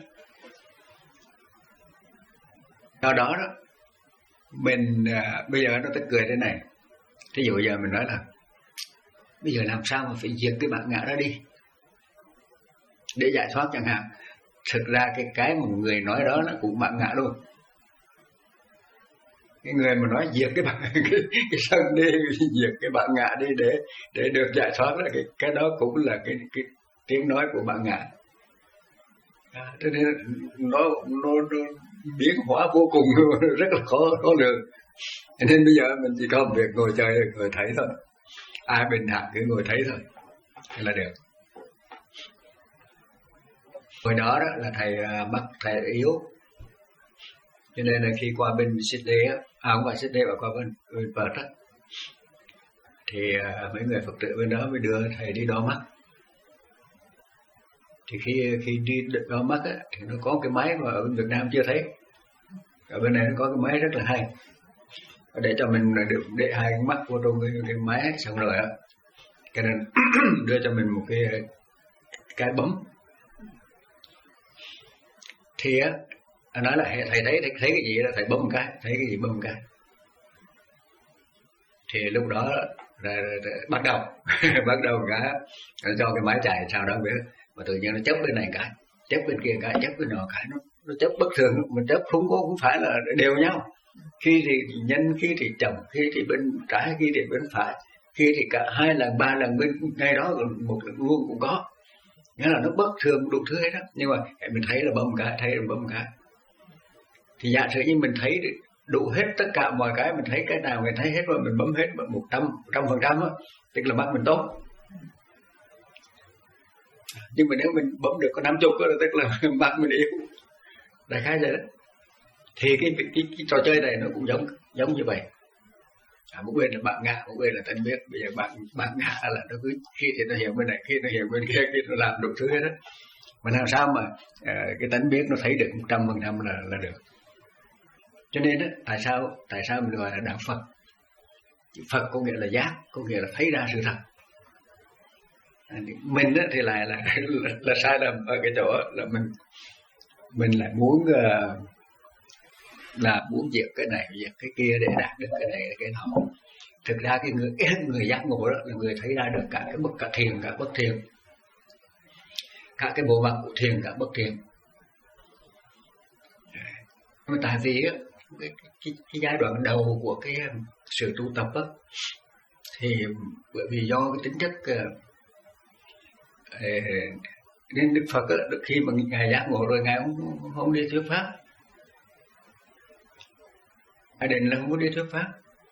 Do đó đó, mình à, bây giờ nó tức cười thế này. Thí dụ giờ mình nói là bây giờ làm sao mà phải diệt cái bản ngã đó đi để giải thoát chẳng hạn. Thực ra cái cái mà người nói đó nó cũng bản ngã luôn. Cái người mà nói diệt cái bản cái, cái sân đi, diệt cái bản ngã đi để để được giải thoát là cái cái đó cũng là cái cái tiếng nói của bản ngã. À, cho nên nó, nó nó biến hóa vô cùng, rất là khó khó lường. Cho nên bây giờ mình chỉ có một việc ngồi chơi, ngồi thấy thôi. Ai bình thản cứ ngồi thấy thôi là được. Hồi đó đó là thầy bắt thầy yếu, cho nên là khi qua bên Sydney á, à không phải Sydney mà qua bên bên Perth á, thì uh, mấy người Phật tử bên đó mới đưa thầy đi đo mắt. Thì khi khi đi đo mắt á, thì nó có cái máy mà ở bên Việt Nam chưa thấy, ở bên này nó có cái máy rất là hay, để cho mình được để hai cái mắt vô trong cái, cái máy, xong rồi á, cho nên đưa cho mình một cái cái bấm. thì á anh nói là thầy thấy thấy, thấy cái gì là thầy bấm cái, thấy cái gì bấm cái, thì lúc đó là, là, là, bắt đầu bắt đầu cả cho cái máy chạy sao đó biết, mà tự nhiên nó chấp bên này cái, chấp bên kia cái, chấp bên nọ cái, nó nó chấp bất thường, mình chấp không có cũng phải là đều nhau, khi thì nhân, khi thì chậm, khi thì bên trái, khi thì bên phải, khi thì cả hai lần ba lần bên ngay đó một lần luôn cũng có, nghĩa là nó bất thường đủ thứ hết đó. Nhưng mà mình thấy là bấm cái, thấy là bấm cái, thì giả sử như mình thấy đủ hết tất cả mọi cái, mình thấy cái nào mình thấy hết rồi, mình bấm hết một trăm trăm phần trăm á, tức là mắt mình tốt. Nhưng mà nếu mình bấm được có năm chục đó, tức là mắt mình yếu, đại khái vậy đó. Thì cái, cái, cái, cái trò chơi này nó cũng giống giống như vậy. À, một bên là bạn ngã, một bên là tánh biết. Bây giờ bạn bạn ngã là nó cứ khi thì nó hiểu bên này, khi nó hiểu bên kia, khi nó làm đủ thứ hết đó. Mà làm sao mà à, cái tánh biết nó thấy được một trăm phần trăm là là được. Cho nên đó, tại sao tại sao mình gọi là đạo Phật? Phật có nghĩa là giác, có nghĩa là thấy ra sự thật. À, mình đó thì lại là, là là sai lầm ở cái chỗ là mình mình lại muốn uh, là muốn diệt cái này, diệt cái kia để đạt được cái này, cái nọ. Thực ra cái người người giác ngộ đó là người thấy ra được cả cái bất cả thiền, cả bất thiền, cả cái bộ mặt của thiền, cả bất thiền. Nhưng mà tại vì á, cái, cái, cái giai đoạn đầu của cái sự tu tập á, thì bởi vì do cái tính chất uh, nên Đức Phật á, khi mà ngài giác ngộ rồi ngài không, không đi thuyết pháp. Ngài định là không có đi thuyết pháp.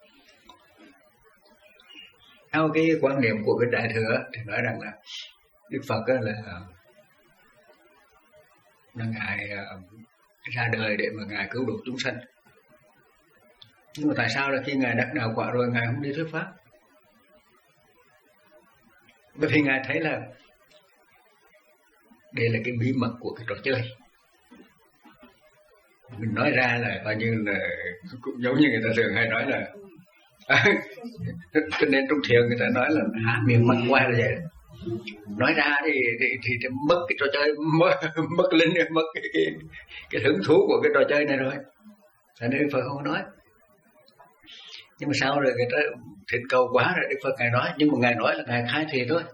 Theo cái quan niệm của cái Đại Thừa thì nói rằng là Đức Phật á, là là ngài uh, ra đời để mà ngài cứu độ chúng sanh. Nhưng mà tại sao là khi ngài đắc đạo quả rồi ngài không đi thuyết pháp? Bởi vì ngài thấy là đây là cái bí mật của cái trò chơi. Mình nói ra là coi như là cũng giống như người ta thường hay nói là cho nên trong thiền người ta nói là hạ miệng mắt qua là vậy. Nói ra thì thì, thì, thì mất cái trò chơi, mất, mất linh, mất cái, cái, cái hứng thú của cái trò chơi này rồi. Cho nên Đức Phật không nói. Nhưng mà sau rồi người ta thịt cầu quá rồi Đức Phật ngài nói, nhưng mà ngài nói là ngài khai thị thôi,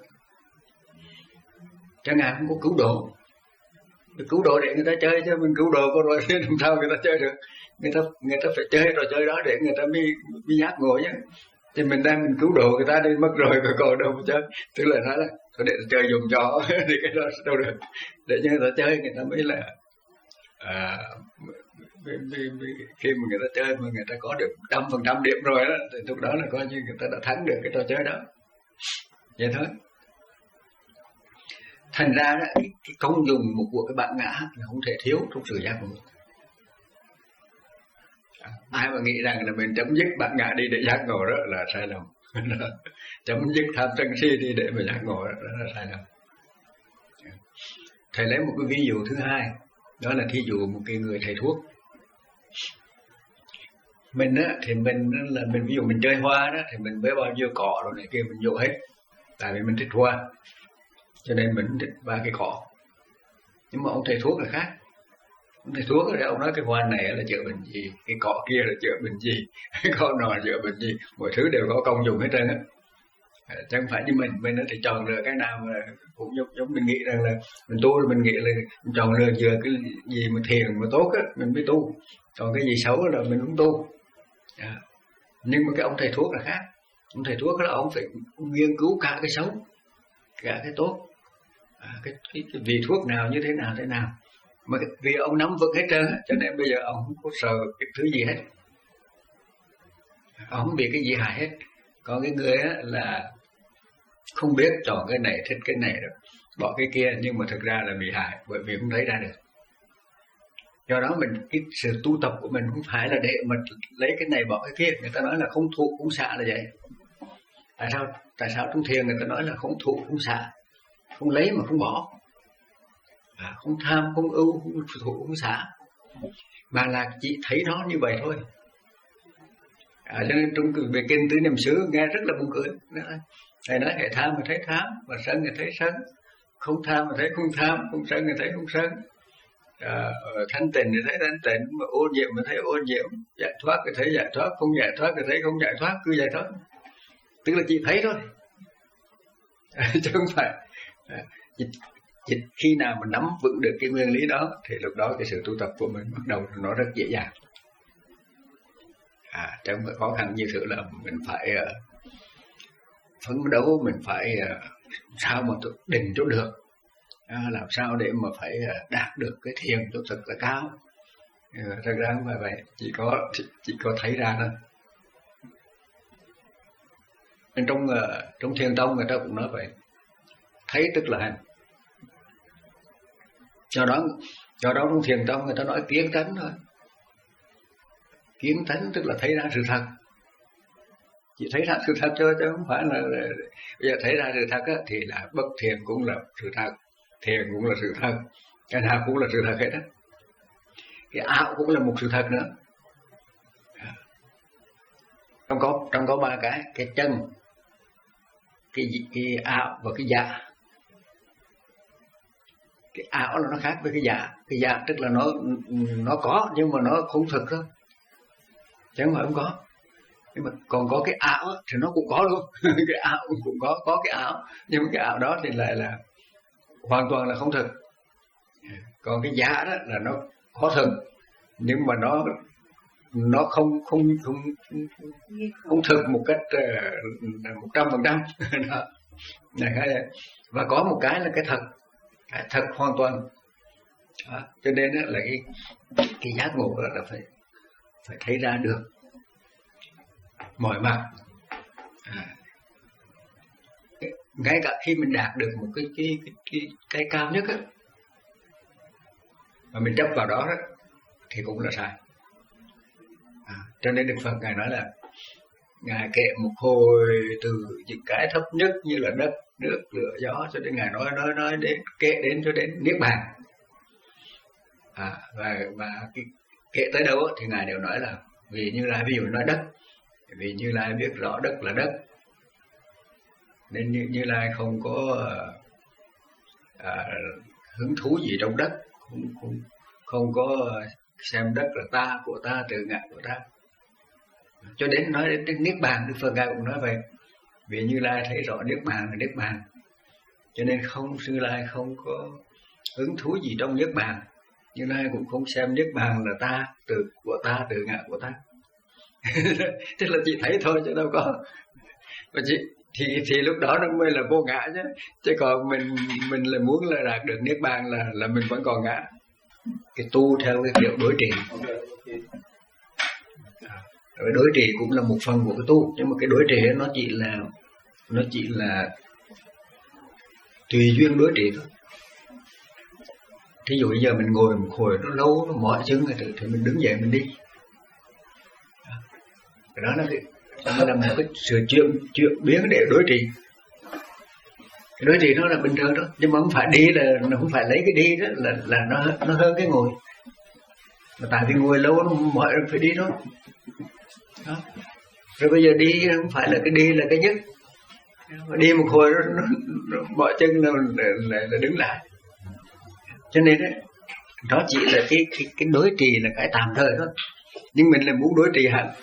cho ngài không có cứu độ. Cứu độ để người ta chơi, chứ mình cứu độ có rồi thì làm sao người ta chơi được? Người ta người ta phải chơi trò chơi đó để người ta mới mới giác ngộ chứ. Thì mình đang mình cứu độ người ta đi mất rồi, rồi còn đâu mà chơi. Tức là nói là để chơi dùng cho thì cái đó đâu được. Để cho người ta chơi người ta mới là à, khi mà người ta chơi mà người ta có được trăm phần trăm điểm rồi đó, thì lúc đó là coi như người ta đã thắng được cái trò chơi đó. Vậy thôi. Thành ra đó, cái, cái công dụng một của cái bản ngã là không thể thiếu trong sự giác ngộ. À, ai mà nghĩ rằng là mình chấm dứt bản ngã đi để giác ngộ đó là sai lầm. Chấm dứt tham sân si đi để mà giác ngộ đó, đó là sai lầm. Thầy lấy một cái ví dụ thứ hai, đó là thí dụ một cái người thầy thuốc. Mình á thì mình là mình ví dụ mình chơi hoa đó thì mình với bao nhiêu cỏ rồi này kia mình vô hết, tại vì mình thích hoa. Cho nên mình thích ba cái cỏ. Nhưng mà ông thầy thuốc là khác. Ông thầy thuốc là ông nói cái hoa này là chữa bệnh gì, cái cỏ kia là chữa bệnh gì, cái cỏ nọ là chữa bệnh gì, mọi thứ đều có công dụng hết trơn á. Chứ không phải như mình, mình thì chọn lựa cái nào mà cũng giống, giống mình nghĩ rằng là mình tu là mình nghĩ là mình chọn lựa vừa cái gì mà thiền mà tốt á mình mới tu, còn cái gì xấu là mình không tu. À. Nhưng mà cái ông thầy thuốc là khác. Ông thầy thuốc là ông phải nghiên cứu cả cái xấu cả cái tốt, à, cái, cái, cái vị thuốc nào như thế nào thế nào, mà cái, vì ông nắm vững hết trơn, cho nên bây giờ ông không có sợ cái thứ gì hết, ông không bị cái gì hại hết. Còn cái người á, là không biết chọn cái này thích cái này rồi bỏ cái kia, nhưng mà thực ra là bị hại bởi vì không thấy ra được. Do đó mình cái sự tu tập của mình không phải là để mình lấy cái này bỏ cái kia. Người ta nói là không thuộc không xạ là vậy. Tại sao? Tại sao trong thiền người ta nói là không thụ không xả, không lấy mà không bỏ, à, không tham không ưu không thụ không xả, mà là chỉ thấy nó như vậy thôi. À, cho nên trong về kinh Tứ Niệm xứ nghe rất là buồn cười. Thầy nói hệ tham mà thấy tham, mà sân thì thấy sân, không tham mà thấy không tham, không sân thì thấy không sân. à, thanh tịnh thì thấy thanh tịnh, mà ô nhiễm mà thấy ô nhiễm, giải thoát thì thấy giải thoát, không giải thoát thì thấy không giải thoát, cứ giải thoát, tức là chỉ thấy thôi. À, chứ không phải à, chỉ, chỉ khi nào mình nắm vững được cái nguyên lý đó thì lúc đó cái sự tu tập của mình bắt đầu nó rất dễ dàng. À, trong cái khó khăn như sự là mình phải uh, phấn đấu, mình phải uh, sao mà định cho được, à, làm sao để mà phải uh, đạt được cái thiền cho thật là cao. Uh, thật ra không phải vậy, chỉ có chỉ, chỉ có thấy ra thôi. Nên trong uh, trong thiền tông người ta cũng nói vậy, thấy tức là hành. Do đó do đó trong thiền tông người ta nói kiến tánh thôi. Kiến tánh tức là thấy ra sự thật, chỉ thấy ra sự thật thôi, chứ không phải là, là bây giờ thấy ra sự thật á, thì là bất thiền cũng là sự thật, thiền cũng là sự thật, cái nào cũng là sự thật hết á. Cái ảo cũng là một sự thật nữa. Trong có trong có ba cái, cái chân, cái, cái ảo và cái giả. Cái ảo là nó khác với cái giả. Cái giả tức là nó nó có nhưng mà nó không thực thôi, chứ không phải không có. Nhưng mà còn có cái ảo thì nó cũng có luôn. Cái ảo cũng có, có cái ảo, nhưng mà cái ảo đó thì lại là hoàn toàn là không thực. Còn cái giả đó là nó có thực, nhưng mà nó nó không không không không thực một cách một trăm phần trăm. Và có một cái là cái thật, cái thật hoàn toàn. Đó. Cho nên là cái cái giác ngộ là phải phải thấy ra được mọi mặt. À, ngay cả khi mình đạt được một cái cái cái cái, cái cao nhất á, mà mình chấp vào đó, đó thì cũng là sai. À, cho nên Đức Phật ngài nói là ngài kể một hồi từ những cái thấp nhất như là đất, nước, lửa, gió, cho đến ngài nói nói nói đến kể đến cho đến niết bàn. À, và và cái kể tới đâu thì ngài đều nói là vì Như Lai, ví dụ nói đất, vì Như Lai biết rõ đất là đất, nên Như, Như Lai không có à, hứng thú gì trong đất, không, không, không có xem đất là ta, của ta, tự ngã của ta. Cho đến nói đến, đến niết bàn, Đức Phật ngài cũng nói vậy, vì Như Lai thấy rõ niết bàn là niết bàn, cho nên không Như Lai không có hứng thú gì trong niết bàn. Như Lai cũng không xem niết bàn là ta, tự của ta, tự ngã của ta. Tức là chỉ thấy thôi chứ đâu có. Và chỉ, thì thì lúc đó nó mới là vô ngã chứ. Chứ còn mình mình là muốn là đạt được niết bàn là là mình vẫn còn ngã. Cái tu theo cái kiểu đối trị. Rồi đối trị cũng là một phần của cái tu, nhưng mà cái đối trị nó chỉ là nó chỉ là tùy duyên đối trị thôi. Thí dụ bây giờ mình ngồi một hồi nó lâu, nó mỏi chân thì, thì mình đứng dậy mình đi. Đó là cái, đó là một cái sự chuyện chuyện biến để đối trị. Cái đối trị nó là bình thường đó, nhưng mà không phải đi là nó không phải lấy cái đi đó là là nó nó hơn cái ngồi. Mà tại vì ngồi lâu nó mỏi rồi phải đi thôi. Đó. Rồi bây giờ đi không phải là cái đi là cái nhất. Mà đi một hồi nó, nó, nó mỏi chân là, là, là, là đứng lại. Cho nên đấy, đó chỉ là cái, cái, cái đối trì là cái tạm thời thôi. Nhưng mình là muốn đối trì hẳn.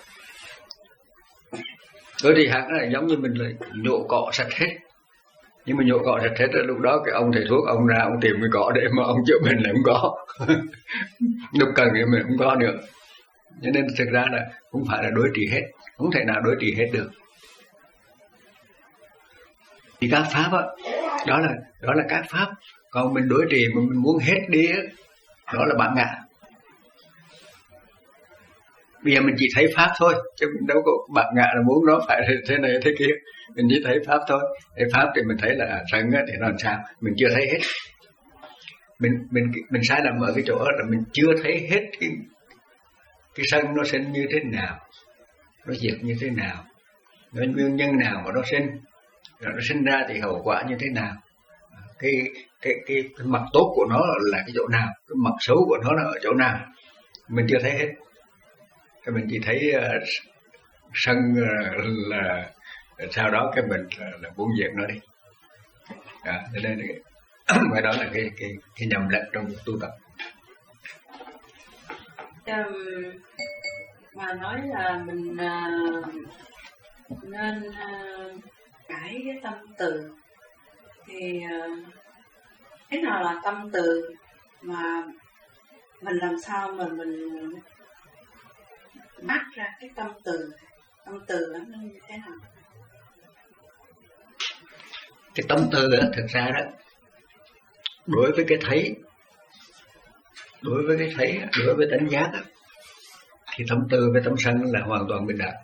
Đối trì hẳn là giống như mình là nhổ cỏ sạch hết. Nhưng mà nhổ cỏ sạch hết là lúc đó cái ông thầy thuốc ông ra ông tìm cái cỏ để mà ông chữa bệnh là không có. Lúc cần thì mình không có nữa. Cho nên thực ra là không phải là đối trì hết, không thể nào đối trì hết được. Thì các pháp đó, đó là đó là các pháp. Còn mình đối trì mà mình muốn hết đi đó, đó là bản ngã. Bây giờ mình chỉ thấy pháp thôi, chứ mình đâu có bản ngã là muốn nó phải thế này thế kia. Mình chỉ thấy pháp thôi. Cái pháp thì mình thấy là sân thì nó làm sao, mình chưa thấy hết. Mình mình mình sai lầm ở cái chỗ là mình chưa thấy hết cái cái sân nó sinh như thế nào, nó diệt như thế nào, nó nguyên nhân nào mà nó sinh, rồi nó sinh ra thì hậu quả như thế nào. Cái, cái, cái, cái mặt tốt của nó là cái chỗ nào, cái mặt xấu của nó là ở chỗ nào, mình chưa thấy hết. Cái mình chỉ thấy uh, sân uh, là sau đó cái mình là, là muốn diệt nó đi. Đó, nên là, đó là cái, cái, cái nhầm lẫn trong tu tập. um, mà nói là mình uh, nên uh, cải cái tâm từ thì uh, cái nào là tâm từ mà mình làm sao mà mình bắt ra cái tâm từ tâm từ nó như thế nào? Cái tâm từ đó thực ra đó, đối với cái thấy, đối với cái thấy, đối với đánh giá đó, thì tâm từ với tâm sân là hoàn toàn bình đẳng.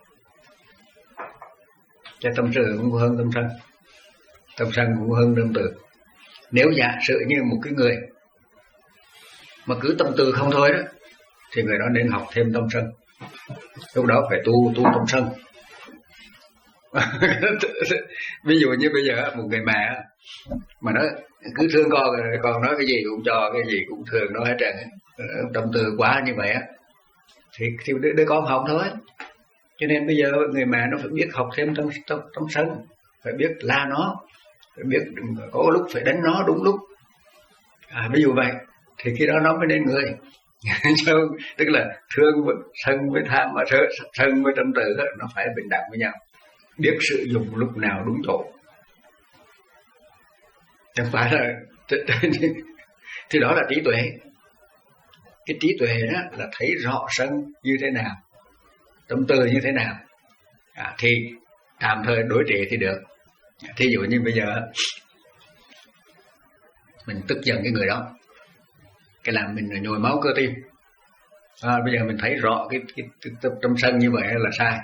Cái tâm từ cũng hơn tâm sân, tâm sân cũng hơn tâm từ. Nếu giả sử như một cái người mà cứ tâm từ không thôi đó, thì người đó nên học thêm tâm sân. Lúc đó phải tu tu tâm sân. Ví dụ như bây giờ một người mẹ mà nó cứ thương con, con nói cái gì cũng cho, cái gì cũng thương nó hết trơn, tâm từ quá như vậy á, thì, thì đứa, đứa con học thôi. Cho nên bây giờ người mẹ nó phải biết học thêm tâm, tâm, tâm sân, phải biết la nó, phải biết có lúc phải đánh nó đúng lúc. À, ví dụ vậy thì khi đó nó mới nên người. Tức là thương với sân với tham, mà sân với tâm từ đó, nó phải bình đẳng với nhau, biết sử dụng lúc nào đúng chỗ. Chẳng phải là thì đó là trí tuệ. Cái trí tuệ đó là thấy rõ sân như thế nào, tâm từ như thế nào, à, thì tạm thời đối trị thì được. Thí dụ như bây giờ mình tức giận cái người đó, cái làm mình nhồi máu cơ tim, à, bây giờ mình thấy rõ cái, cái, cái, cái tâm sân như vậy là sai,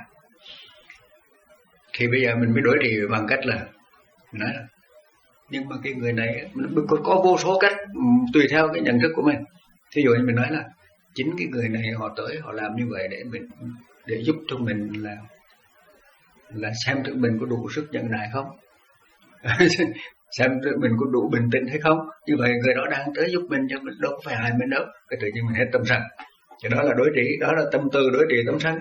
thì bây giờ mình mới đối trị bằng cách là mình nói là nhưng mà cái người này có, có vô số cách tùy theo cái nhận thức của mình. Thí dụ như mình nói là chính cái người này họ tới họ làm như vậy để mình, để giúp cho mình là là xem tự mình có đủ sức nhận nại không, xem tự mình có đủ bình tĩnh hay không. Như vậy người đó đang tới giúp mình nhưng mình đâu có phải hại mình đâu, cái tự nhiên mình hết tâm sân. Thì đó là đối trị, đó là tâm từ đối trị tâm sân.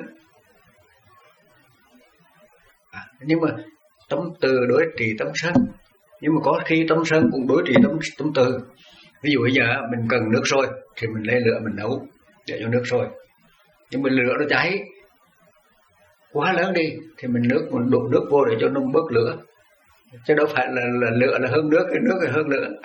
À, nhưng mà tâm từ đối trị tâm sân, nhưng mà có khi tâm sân cũng đối trị tâm tâm từ. Ví dụ bây giờ mình cần nước sôi thì mình lấy lửa mình nấu để cho nước sôi, nhưng mà lửa nó cháy quá lớn đi thì mình nước mình đổ nước vô để cho nó bớt lửa, chứ đâu phải là, là lửa là hơn nước, cái nước là hơn lửa.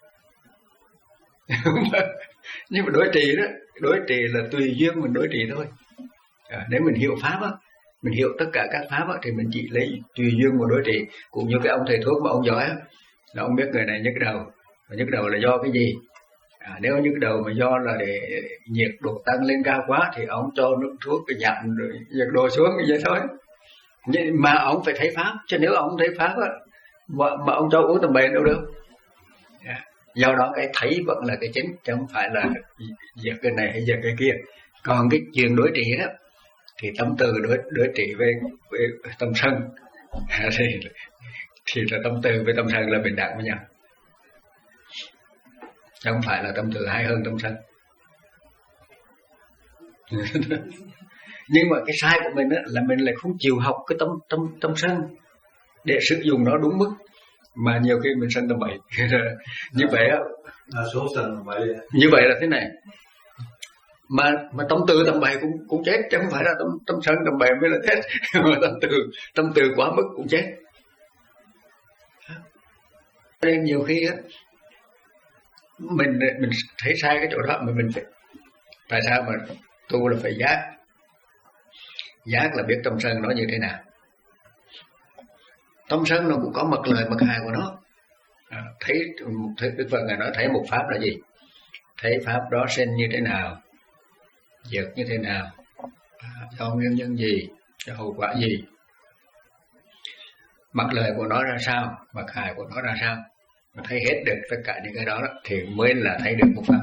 Nhưng mà đối trị đó, đối trị là tùy duyên mình đối trị thôi. À, nếu mình hiểu pháp á, mình hiểu tất cả các pháp á, thì mình chỉ lấy tùy duyên mà đối trị. Cũng như cái ông thầy thuốc mà ông giỏi á, là ông biết người này nhức đầu, và nhức đầu là do cái gì. À, nếu nhức đầu mà do là để nhiệt độ tăng lên cao quá thì ông cho nước thuốc cái giảm rồi nhiệt độ xuống như vậy thôi. Nhưng mà ông phải thấy pháp, chứ nếu ông thấy pháp á, mà, mà ông cho uống tầm bền đâu đâu. À, do đó cái thấy vẫn là cái chính, chứ không phải là giật cái này hay giật cái kia. Còn cái chuyện đối trị đó thì tâm từ đối, đối trị với, với tâm sân, à, thì, thì là tâm từ với tâm sân là bình đẳng với nhau, chứ không phải là tâm từ hay hơn tâm sân. Nhưng mà cái sai của mình á, là mình lại không chịu học cái tâm tâm tâm sân để sử dụng nó đúng mức, mà nhiều khi mình sân tầm bậy. Như vậy á, số sân tầm bậy. Như vậy là thế này, mà mà tâm từ tầm bậy cũng cũng chết, chứ không phải là tâm tâm sân tầm bậy mới là chết. Mà tâm từ tâm từ quá mức cũng chết. Nên nhiều khi á, mình mình thấy sai cái chỗ đó mà mình phải, tại sao mà tu là phải giác. Giác là biết tâm sân nó như thế nào. Tâm sân nó cũng có mặt lời mặt hại của nó. À, thấy, thấy Đức Phật Ngài nói thấy một pháp là gì? Thấy pháp đó sinh như thế nào, diệt như thế nào, à, do nguyên nhân gì, do hậu quả gì, mặt lời của nó ra sao, mặt hại của nó ra sao. Mà thấy hết được tất cả những cái đó, đó thì mới là thấy được một pháp.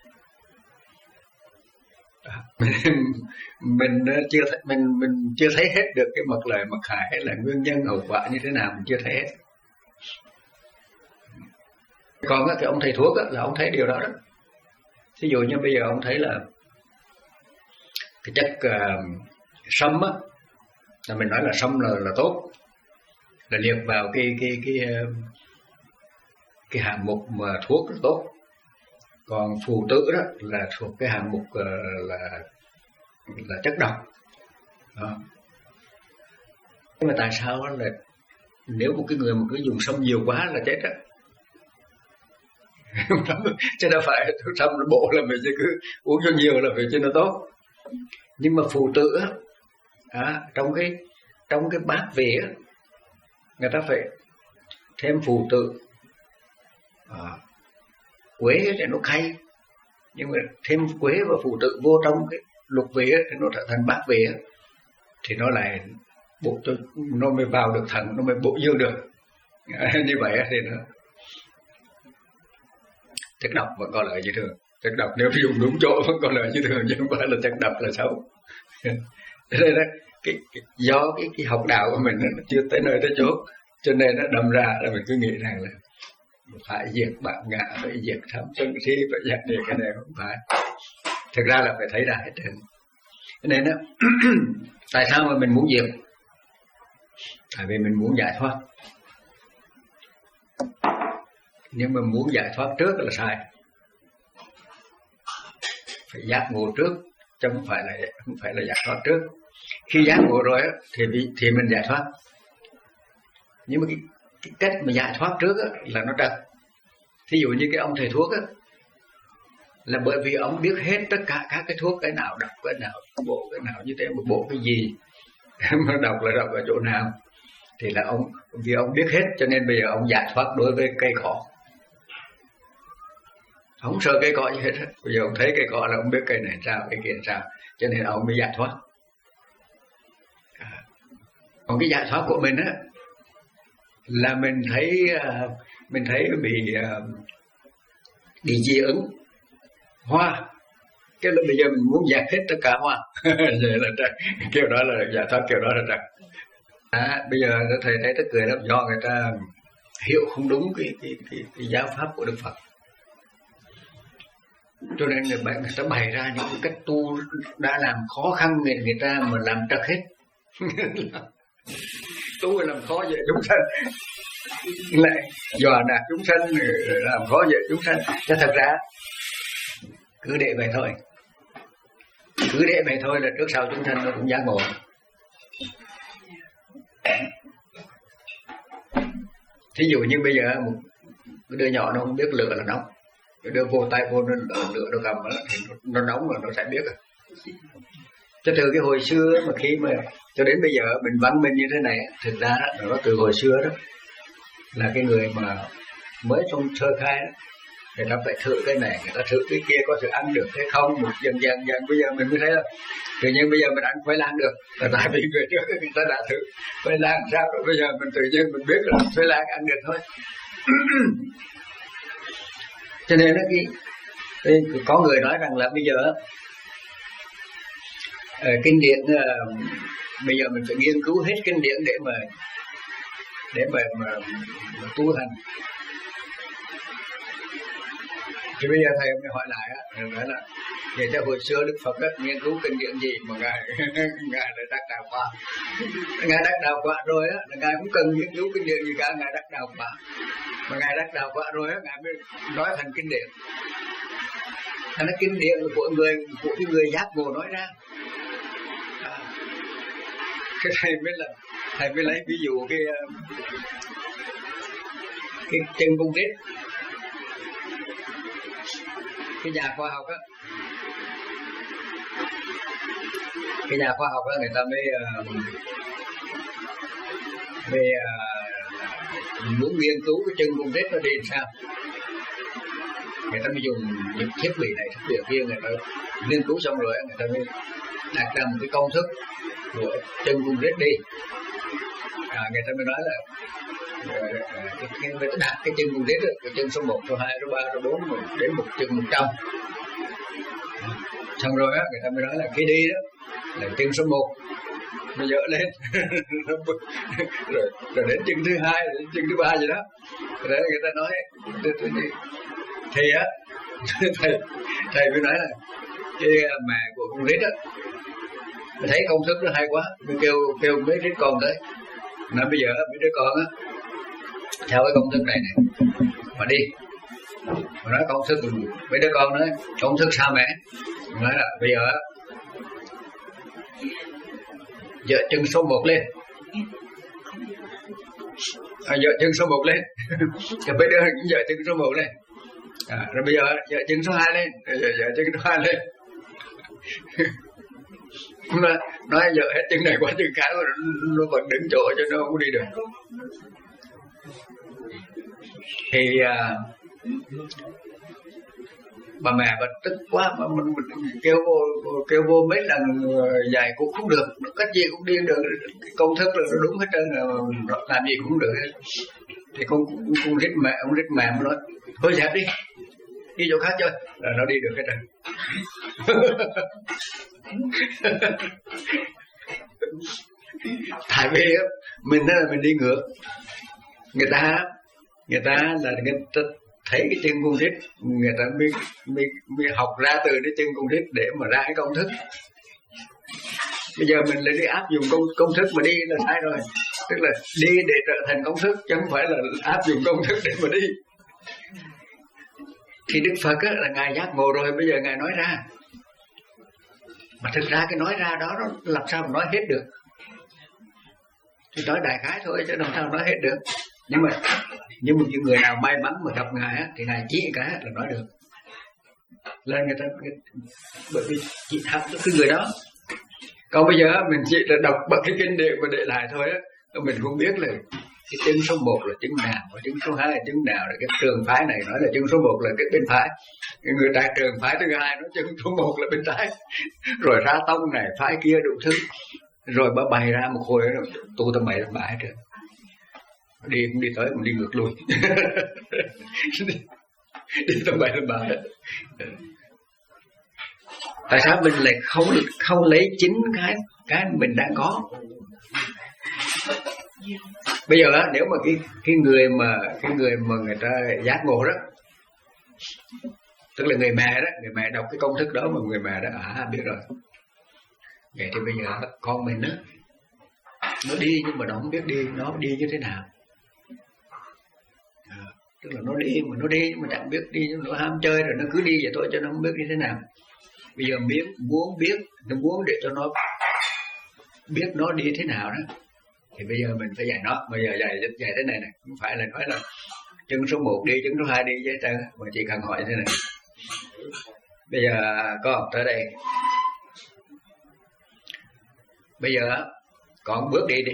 mình mình chưa thấy, mình mình chưa thấy hết được cái mặt lời mặt hại hay là nguyên nhân hậu quả như thế nào, mình chưa thấy hết. Còn cái ông thầy thuốc á, là ông thấy điều đó đó. Ví dụ như bây giờ ông thấy là cái chất uh, sâm á, là mình nói là sâm là là tốt, là liệt vào cái cái cái cái hạng mục mà thuốc là tốt. Còn phù tử đó là thuộc cái hạng mục uh, là là chất độc đó. Nhưng mà tại sao là nếu một cái người mà cứ dùng sâm nhiều quá là chết á, chứ đâu phải sâm bộ là mình sẽ cứ uống cho nhiều là phải cho nó tốt. Nhưng mà phù tử á, à, trong cái trong cái bát về á, người ta phải thêm phù tử, à, quế thì nó cay, nhưng mà thêm quế và phù tử vô trong cái lục về thì nó trở thành bát về thì nó lại bổ cho nó mới vào được thận, nó mới bổ dương được. Như vậy thì nó chất độc vẫn có lợi như thường. Chất độc nếu dùng đúng chỗ vẫn có lợi như thường, chứ không phải là chất độc là xấu. Thế nên đó, cái, cái, do cái, cái học đạo của mình nó chưa tới nơi tới chỗ, cho nên nó đâm ra là mình cứ nghĩ rằng là phải diệt bạn ngã, phải diệt tham sân si, phải diệt đi cái này không phải. Thực ra là phải thấy ra hết trơn. Cho nên đó, tại sao mà mình muốn diệt? Tại vì mình muốn giải thoát. Nhưng mà muốn giải thoát trước là sai. Phải giác ngộ trước, chứ không phải là không phải là giải thoát trước. Khi giác ngộ rồi thì thì mình giải thoát. Nhưng mà cái, cái cách mà giải thoát trước là nó trật. Thí dụ như cái ông thầy thuốc á, là bởi vì ông biết hết tất cả các cái thuốc, cái nào độc, cái nào bộ, cái nào như thế, một bộ cái gì mà độc là độc ở chỗ nào, thì là ông vì ông biết hết, cho nên bây giờ ông giải thoát đối với cây cỏ. Không sợ cây cỏ gì hết. Bây giờ ông thấy cây cỏ là ông biết cây này sao, cây kia sao, cho nên ông mới giải thoát. À, còn cái giải thoát của mình á là mình thấy mình thấy bị bị dị ứng hoa, cái là bây giờ mình muốn giải hết tất cả hoa. Vậy là trật, kiểu đó là giải thoát, kiểu đó là trật. À, bây giờ thầy thấy tức cười lắm, do người ta hiểu không đúng cái cái cái, cái giáo pháp của Đức Phật, cho nên người bệnh người ta bày ra những cái cách tu đã làm khó khăn người người ta mà làm trật hết. Tu làm khó dễ chúng sanh, lại dò đạt chúng sanh, làm khó dễ chúng sanh. Chứ thật ra cứ để vậy thôi, cứ để vậy thôi là trước sau chúng sanh nó cũng giác ngộ. Thí dụ như bây giờ một đứa nhỏ nó không biết lửa là nóng, đưa vô tay vô nó lửa nó cầm đó, thì nó, nó nóng rồi nó sẽ biết rồi. Cho từ cái hồi xưa mà khi mà cho đến bây giờ mình văn minh như thế này, thực ra đó, nó từ hồi xưa đó là cái người mà mới trong sơ khai đó, người ta phải thử cái này, người ta thử cái kia có thể ăn được hay không, một dần dần dần bây giờ mình mới thấy là tự nhiên bây giờ mình ăn khoai lang được, là tại vì người trước người ta đã thử khoai lang sao rồi bây giờ mình tự nhiên mình biết là khoai lang ăn được thôi. Cho nên đó, cái, cái có người nói rằng là bây giờ uh, kinh điển uh, bây giờ mình phải nghiên cứu hết kinh điển để mà để mà, mà, mà tu hành. Thì bây giờ thầy mới hỏi lại á, nói là vậy theo hồi xưa Đức Phật á, nghiên cứu kinh điển gì mà ngài ngài lại đắc đạo quả, ngài đắc đạo quả rồi á, ngài cũng cần nghiên cứu kinh điển gì cả, ngài đắc đạo quả, mà ngài đắc đạo quả rồi á, ngài mới nói thành kinh điển. Thành ra kinh điển của người của cái người giác ngộ nói ra. À, cái thầy mới là thầy mới lấy ví dụ cái cái chân cung rết. Cái nhà khoa học á, cái nhà khoa học á, người ta mới uh, mới uh, muốn nghiên cứu cái chân cung rết nó đi làm sao, người ta mới dùng những thiết bị này thiết bị kia, người ta nghiên cứu xong rồi người ta mới đặt ra một cái công thức của chân cung rết đi. À, người ta mới nói là cái người ta đặt cái chân cung rết, cái chân số một, số hai, số ba, số bốn đến một chân một trăm. Xong rồi á, người ta mới nói là cái đi đó là chân số một, nó dỡ lên rồi, rồi đến chân thứ hai, đến chân thứ ba gì đó. Rồi người ta nói thì á, thầy thầy mới nói là cái mẹ của con rít á, thấy công thức nó hay quá, mới kêu kêu mấy đứa con tới. Nói bây giờ mấy đứa con á, theo cái công thức này này mà đi, Mà nói công thức, mấy đứa con nói công thức sao mẹ? Nói là bây giờ dỡ chân số một lên, à, dỡ chân số một lên, rồi mấy đứa dỡ chân số một lên, à, rồi bây giờ dỡ chân số hai lên, rồi dỡ chân số hai lên. Nói, nói dỡ hết chân này qua chân khác rồi nó vẫn đứng chỗ cho nó không đi được. Thì à, bà mẹ bà tức quá mà mình, mình kêu vô kêu vô mấy lần dạy cũng không được, cách gì cũng đi được, công thức là nó đúng hết trơn, là làm gì cũng không được. Thì con con rít mẹ ông rít mẹ nói thôi dẹp đi, đi chỗ khác chơi, là nó đi được hết trơn. Tại vì mình đó là mình đi ngược người ta, người ta là người ta thấy cái chân cung rít, người ta mới, mới, mới học ra từ cái chân cung rít để mà ra cái công thức. Bây giờ mình lại đi áp dụng công, công thức mà đi là sai rồi, tức là đi để trở thành công thức chứ không phải là áp dụng công thức để mà đi. Thì Đức Phật á, là Ngài giác ngộ rồi, bây giờ Ngài nói ra. Mà thực ra cái nói ra đó nó làm sao mà nói hết được, thì nói đại khái thôi chứ làm sao nói hết được. Nhưng mà nhưng mà những người nào may mắn mà gặp Ngài á, thì Ngài chỉ cái là nói được. Lên người ta, bởi vì chỉ thật cái người đó. Còn bây giờ mình chỉ là đọc bằng cái kinh điển mà để lại thôi á, mình không biết là cái chứng số một là chứng nào, và chứng số hai là chứng nào, là cái trường phái này nói là chứng số một là cái bên phải, người ta trường phái thứ hai nói chứng số một là bên trái, rồi ra tông này phái kia đủ thứ, rồi bà bày ra một hồi tu tầm bảy tầm bạ hết rồi, đi cũng đi tới cũng đi ngược lui. đi, đi tầm bảy tầm bạ hết. Tại sao mình lại không không lấy chính cái cái mình đang có? Bây giờ á, nếu mà cái cái người mà cái người mà người ta giác ngộ đó, tức là người mẹ đó, người mẹ đọc cái công thức đó mà người mẹ đó à biết rồi. Vậy thì bây giờ con mình á, nó đi nhưng mà nó không biết đi, nó đi như thế nào. À, tức là nó đi mà nó đi nhưng mà chẳng biết đi, nó ham chơi rồi nó cứ đi vậy thôi, cho nó không biết như thế nào. Bây giờ biết muốn biết, nó muốn để cho nó biết nó đi thế nào đó, thì bây giờ mình phải dạy nó. Bây giờ dạy dạy thế này này, không phải là nói là chân số một đi, chân số hai đi với trơn, mà chỉ cần hỏi thế này. Bây giờ con tới đây, bây giờ con bước đi đi,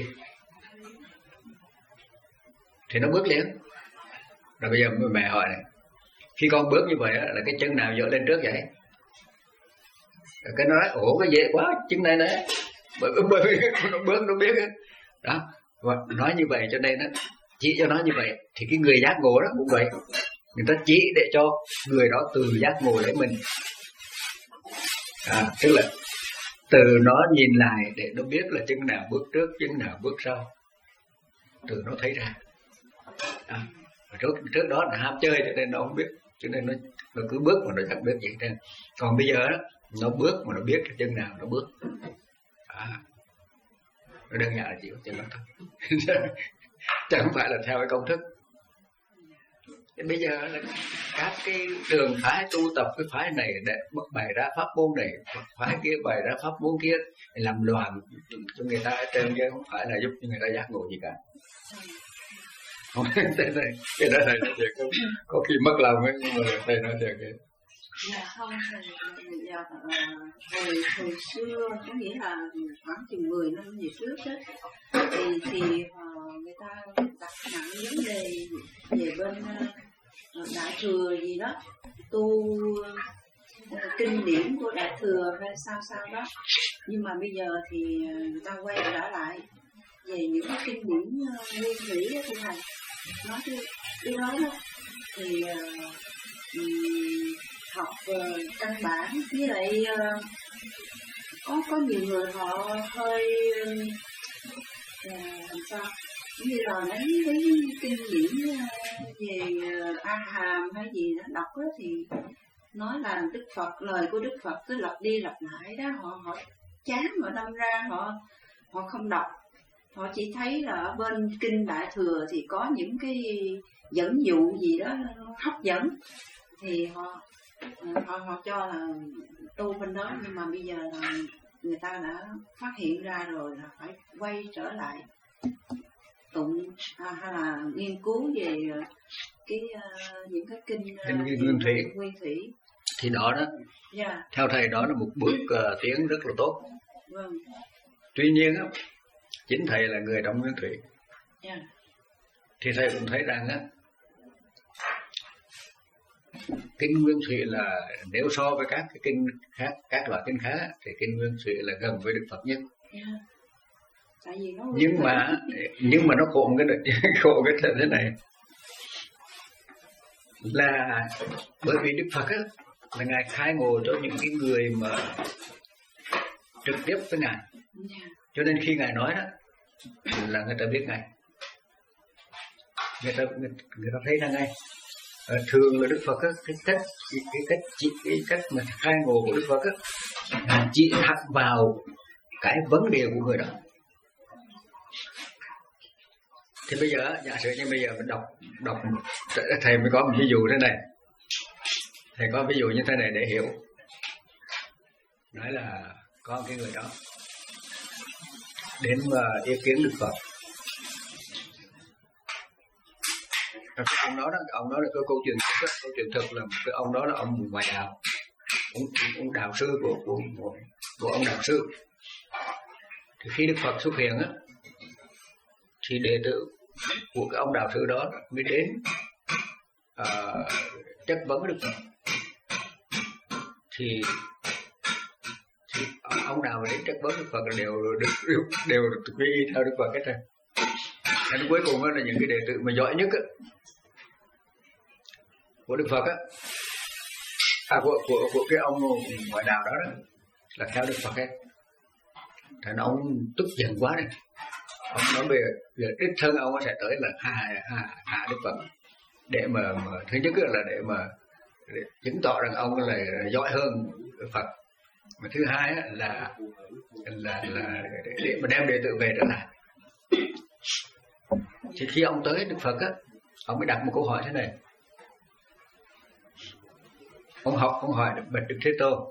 thì nó bước liền. Rồi bây giờ mẹ hỏi này, khi con bước như vậy là cái chân nào dỡ lên trước vậy? Rồi cái nó nói ủa cái dễ quá, chân này nè, bởi vì nó bước nó biết đó. Và nói như vậy cho nên nó chỉ cho nó như vậy, thì cái người giác ngộ đó cũng vậy, người ta chỉ để cho người đó từ giác ngộ để mình, à, tức là từ nó nhìn lại để nó biết là chân nào bước trước, chân nào bước sau, từ nó thấy ra. À, trước trước đó là ham chơi cho nên nó không biết, cho nên nó nó cứ bước mà nó chẳng biết gì hết. Còn bây giờ đó, nó bước mà nó biết cái chân nào nó bước. À, nó đơn giản là chỉ có chân đó thôi. Chẳng phải là theo cái công thức. Thì bây giờ là các cái trường phái tu tập cái phái này để bày ra pháp môn này, phái kia bày ra pháp môn kia, để làm loạn cho người ta ở trên, chứ không phải là giúp cho người ta giác ngộ gì cả. Không, cái này cái đó này nó có, có khi mất lòng ấy, nhưng mà thầy nói được cái. Dạ không, thầy giờ hồi hồi xưa có nghĩa là khoảng chừng mười năm về trước đó, thì thì người ta đặt nặng vấn đề về bên Đại Thừa gì đó, tu kinh điển của Đại Thừa hay sao sao đó. Nhưng mà bây giờ thì người ta quay trở lại về những cái kinh điển nguyên thủy đó thưa thầy. Nói cái, cái đó đó thì uh, học uh, căn bản, với lại uh, có có nhiều người họ hơi uh, làm sao như là lấy lấy kinh điển uh, về uh, A Hàm hay gì đó đọc đó, thì nói là Đức Phật, lời của Đức Phật cứ lặp đi lặp lại đó, họ họ chán, họ đâm ra họ họ không đọc. Họ chỉ thấy là ở bên kinh Đại Thừa thì có những cái dẫn dụ gì đó hấp dẫn thì họ họ họ cho là tu bên đó, nhưng mà bây giờ là người ta đã phát hiện ra rồi là phải quay trở lại tụng à, hay là nghiên cứu về cái uh, những cái kinh uh, nguyên thủy. nguyên thủy Thì đó đó, yeah. theo thầy đó là một bước uh, tiến rất là tốt. Vâng. Tuy nhiên á, chính thầy là người trong nguyên thủy, yeah. thì thầy cũng thấy rằng á, kinh nguyên thủy là nếu so với các cái kinh khác, các loại kinh khác thì kinh nguyên thủy là gần với Đức Phật nhất. Yeah. Tại vì nó nhưng mà nhưng mà nó khổ cái này, khổ cái thế này là bởi vì Đức Phật á, là ngài khai ngộ cho những cái người mà trực tiếp với ngài, yeah. cho nên khi ngài nói đó là người ta biết ngài, người ta người, người ta thấy ra ngay. À, thường là Đức Phật á, cái cách cái, cái cách chỉ cái cách mà khai ngộ của Đức Phật á, chỉ thẳng vào cái vấn đề của người đó. Thì bây giờ giả sử như bây giờ mình đọc đọc thầy mới có một ví dụ thế này, thầy có ví dụ như thế này để hiểu. Nói là có cái người đó đến mà ý kiến Đức Phật. Ông đó, đó ông đó là cái câu chuyện thực, câu chuyện thực là cái ông đó là ông ngoại đạo, ông, ông đạo sư của, của của của ông đạo sư. Thì khi Đức Phật xuất hiện á, thì đệ tử của cái ông đạo sư đó mới đến uh, chất vấn Đức Phật. Thì, thì ông nào đến chất vấn Đức Phật đều đều đều quy y theo Đức Phật hết rồi. Đến cuối cùng là những cái đệ tử mà giỏi nhất á, của Đức Phật á, à, của, của của cái ông ngoại đạo đó, đó là theo Đức Phật hết. Thành ông tức giận quá này, ông nói về việc đích thân ông sẽ tới là hạ hạ hạ Đức Phật để mà, mà thứ nhất là để mà để chứng tỏ rằng ông là giỏi hơn Đức Phật, mà thứ hai là là là để, để mà đem đệ tử về trở lại. Thì khi ông tới Đức Phật á, ông mới đặt một câu hỏi thế này. Ông học ông hỏi bạch Đức Thế Tôn,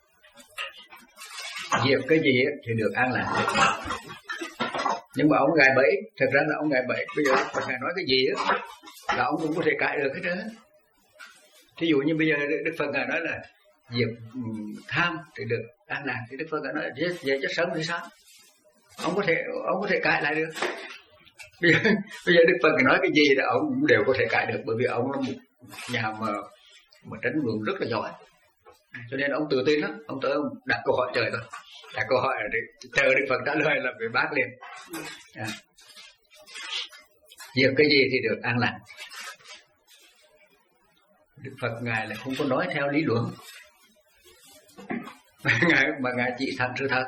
diệt cái gì thì được an lạc. Nhưng mà ông gài bẫy, thật ra là ông gài bẫy. Bây giờ ngài nói cái gì á là ông cũng có thể cãi được hết đó. Thí dụ như bây giờ Đức Phật ngài nói là diệt tham thì được an lạc, thì Đức Phật ngài nói diệt diệt chất sống thì sao? Ông có thể ông có thể cãi lại được. Bây giờ, bây giờ Đức Phật nói cái gì là ông cũng đều có thể cãi được, bởi vì ông là một nhà mà mà tránh luận rất là giỏi, cho nên ông tự tin lắm. Ông tới ông đặt câu hỏi trời thôi, đặt câu hỏi để chờ Đức Phật trả lời là phải bác liền. À. Diệt cái gì thì được an lạc. Đức Phật ngài là không có nói theo lý luận, ngài mà ngài chỉ thẳng sự thật.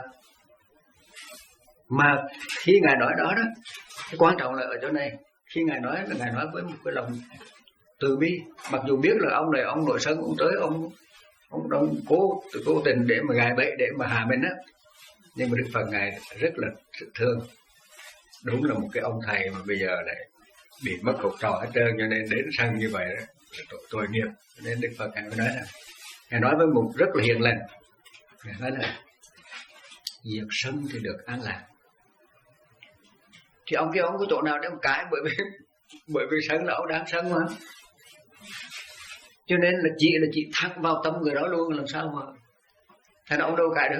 Mà khi ngài nói đó đó, cái quan trọng là ở chỗ này. Khi ngài nói là ngài nói với một cái lòng từ bi, mặc dù biết là ông này ông nội sân, ông tới ông ông ông cố cố tình để mà gài bẫy để mà hạ mình á, nhưng mà Đức Phật ngài rất là thương. Đúng là một cái ông thầy mà bây giờ lại bị mất cột trò hết trơn, cho nên đến sân như vậy đó tội, tội nghiệp. Nên Đức Phật ngài mới nói là ngài nói với một rất là hiền lành, ngài nói là diệt sân thì được an lạc. Thì ông kia ông có chỗ nào để mà cãi, bởi vì bởi vì sân là ông đang sân mà, cho nên là chỉ là chỉ thẳng vào tâm người đó luôn, làm sao mà thành ông đâu cãi được.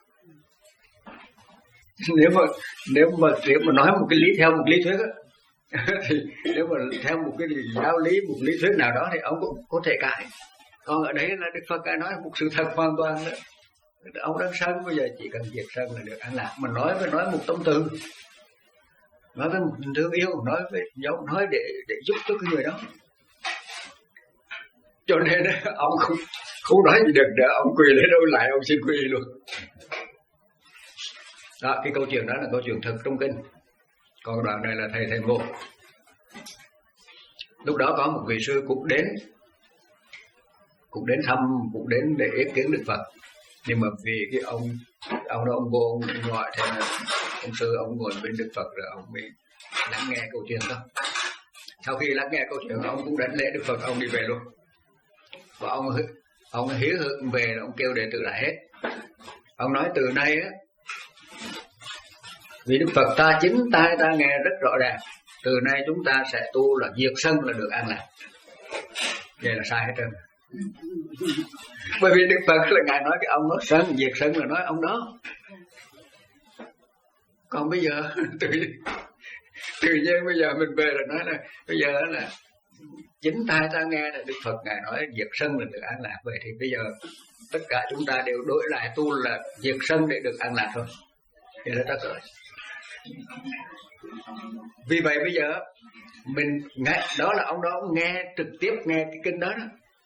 Nếu mà nếu mà nếu mà nói một cái lý theo một lý thuyết á, thì nếu mà theo một cái giáo lý, một lý thuyết nào đó thì ông cũng có thể cãi. Còn ở đấy là Đức Phật đã nói một sự thật hoàn toàn đó. Ông đang sân, bây giờ chỉ cần diệt sân là được an lạc. Mà nói với nói một tâm từ, nói với một thương yêu, nói với giống nói để để giúp cho cái người đó. Cho nên ông không không nói gì được nữa, ông quỳ lên đâu lại, ông xin quỳ luôn. Đó, cái câu chuyện đó là câu chuyện thực trong kinh. Còn đoạn này là thầy thầy ngộ. Lúc đó có một vị sư cũng đến, cũng đến thăm, cũng đến để ý kiến Đức Phật. Nhưng mà vì cái ông ông đó ông vô ông gọi thế là ông sư ông ngồi bên Đức Phật rồi ông mới lắng nghe câu chuyện đó. Sau khi lắng nghe câu chuyện, ông cũng đánh lễ Đức Phật, ông đi về luôn. Và ông ông hiếu hưởng về, ông kêu đệ tử lại hết. Ông nói từ nay á, vì Đức Phật ta chính tai ta nghe rất rõ ràng, từ nay chúng ta sẽ tu là diệt sân là được an lạc. Vậy là sai hết trơn. Bởi vì Đức Phật là Ngài nói cái ông nói sân, diệt sân là nói ông đó. Còn bây giờ tự tự nhiên bây giờ mình về là nói là bây giờ là chính tai ta nghe là Đức Phật Ngài nói diệt sân là được an lạc. Vậy thì bây giờ tất cả chúng ta đều đổi lại tu là diệt sân để được an lạc thôi. Vậy là tất rồi. Vì vậy bây giờ mình nghe, đó là ông đó ông nghe trực tiếp nghe cái kinh đó đó.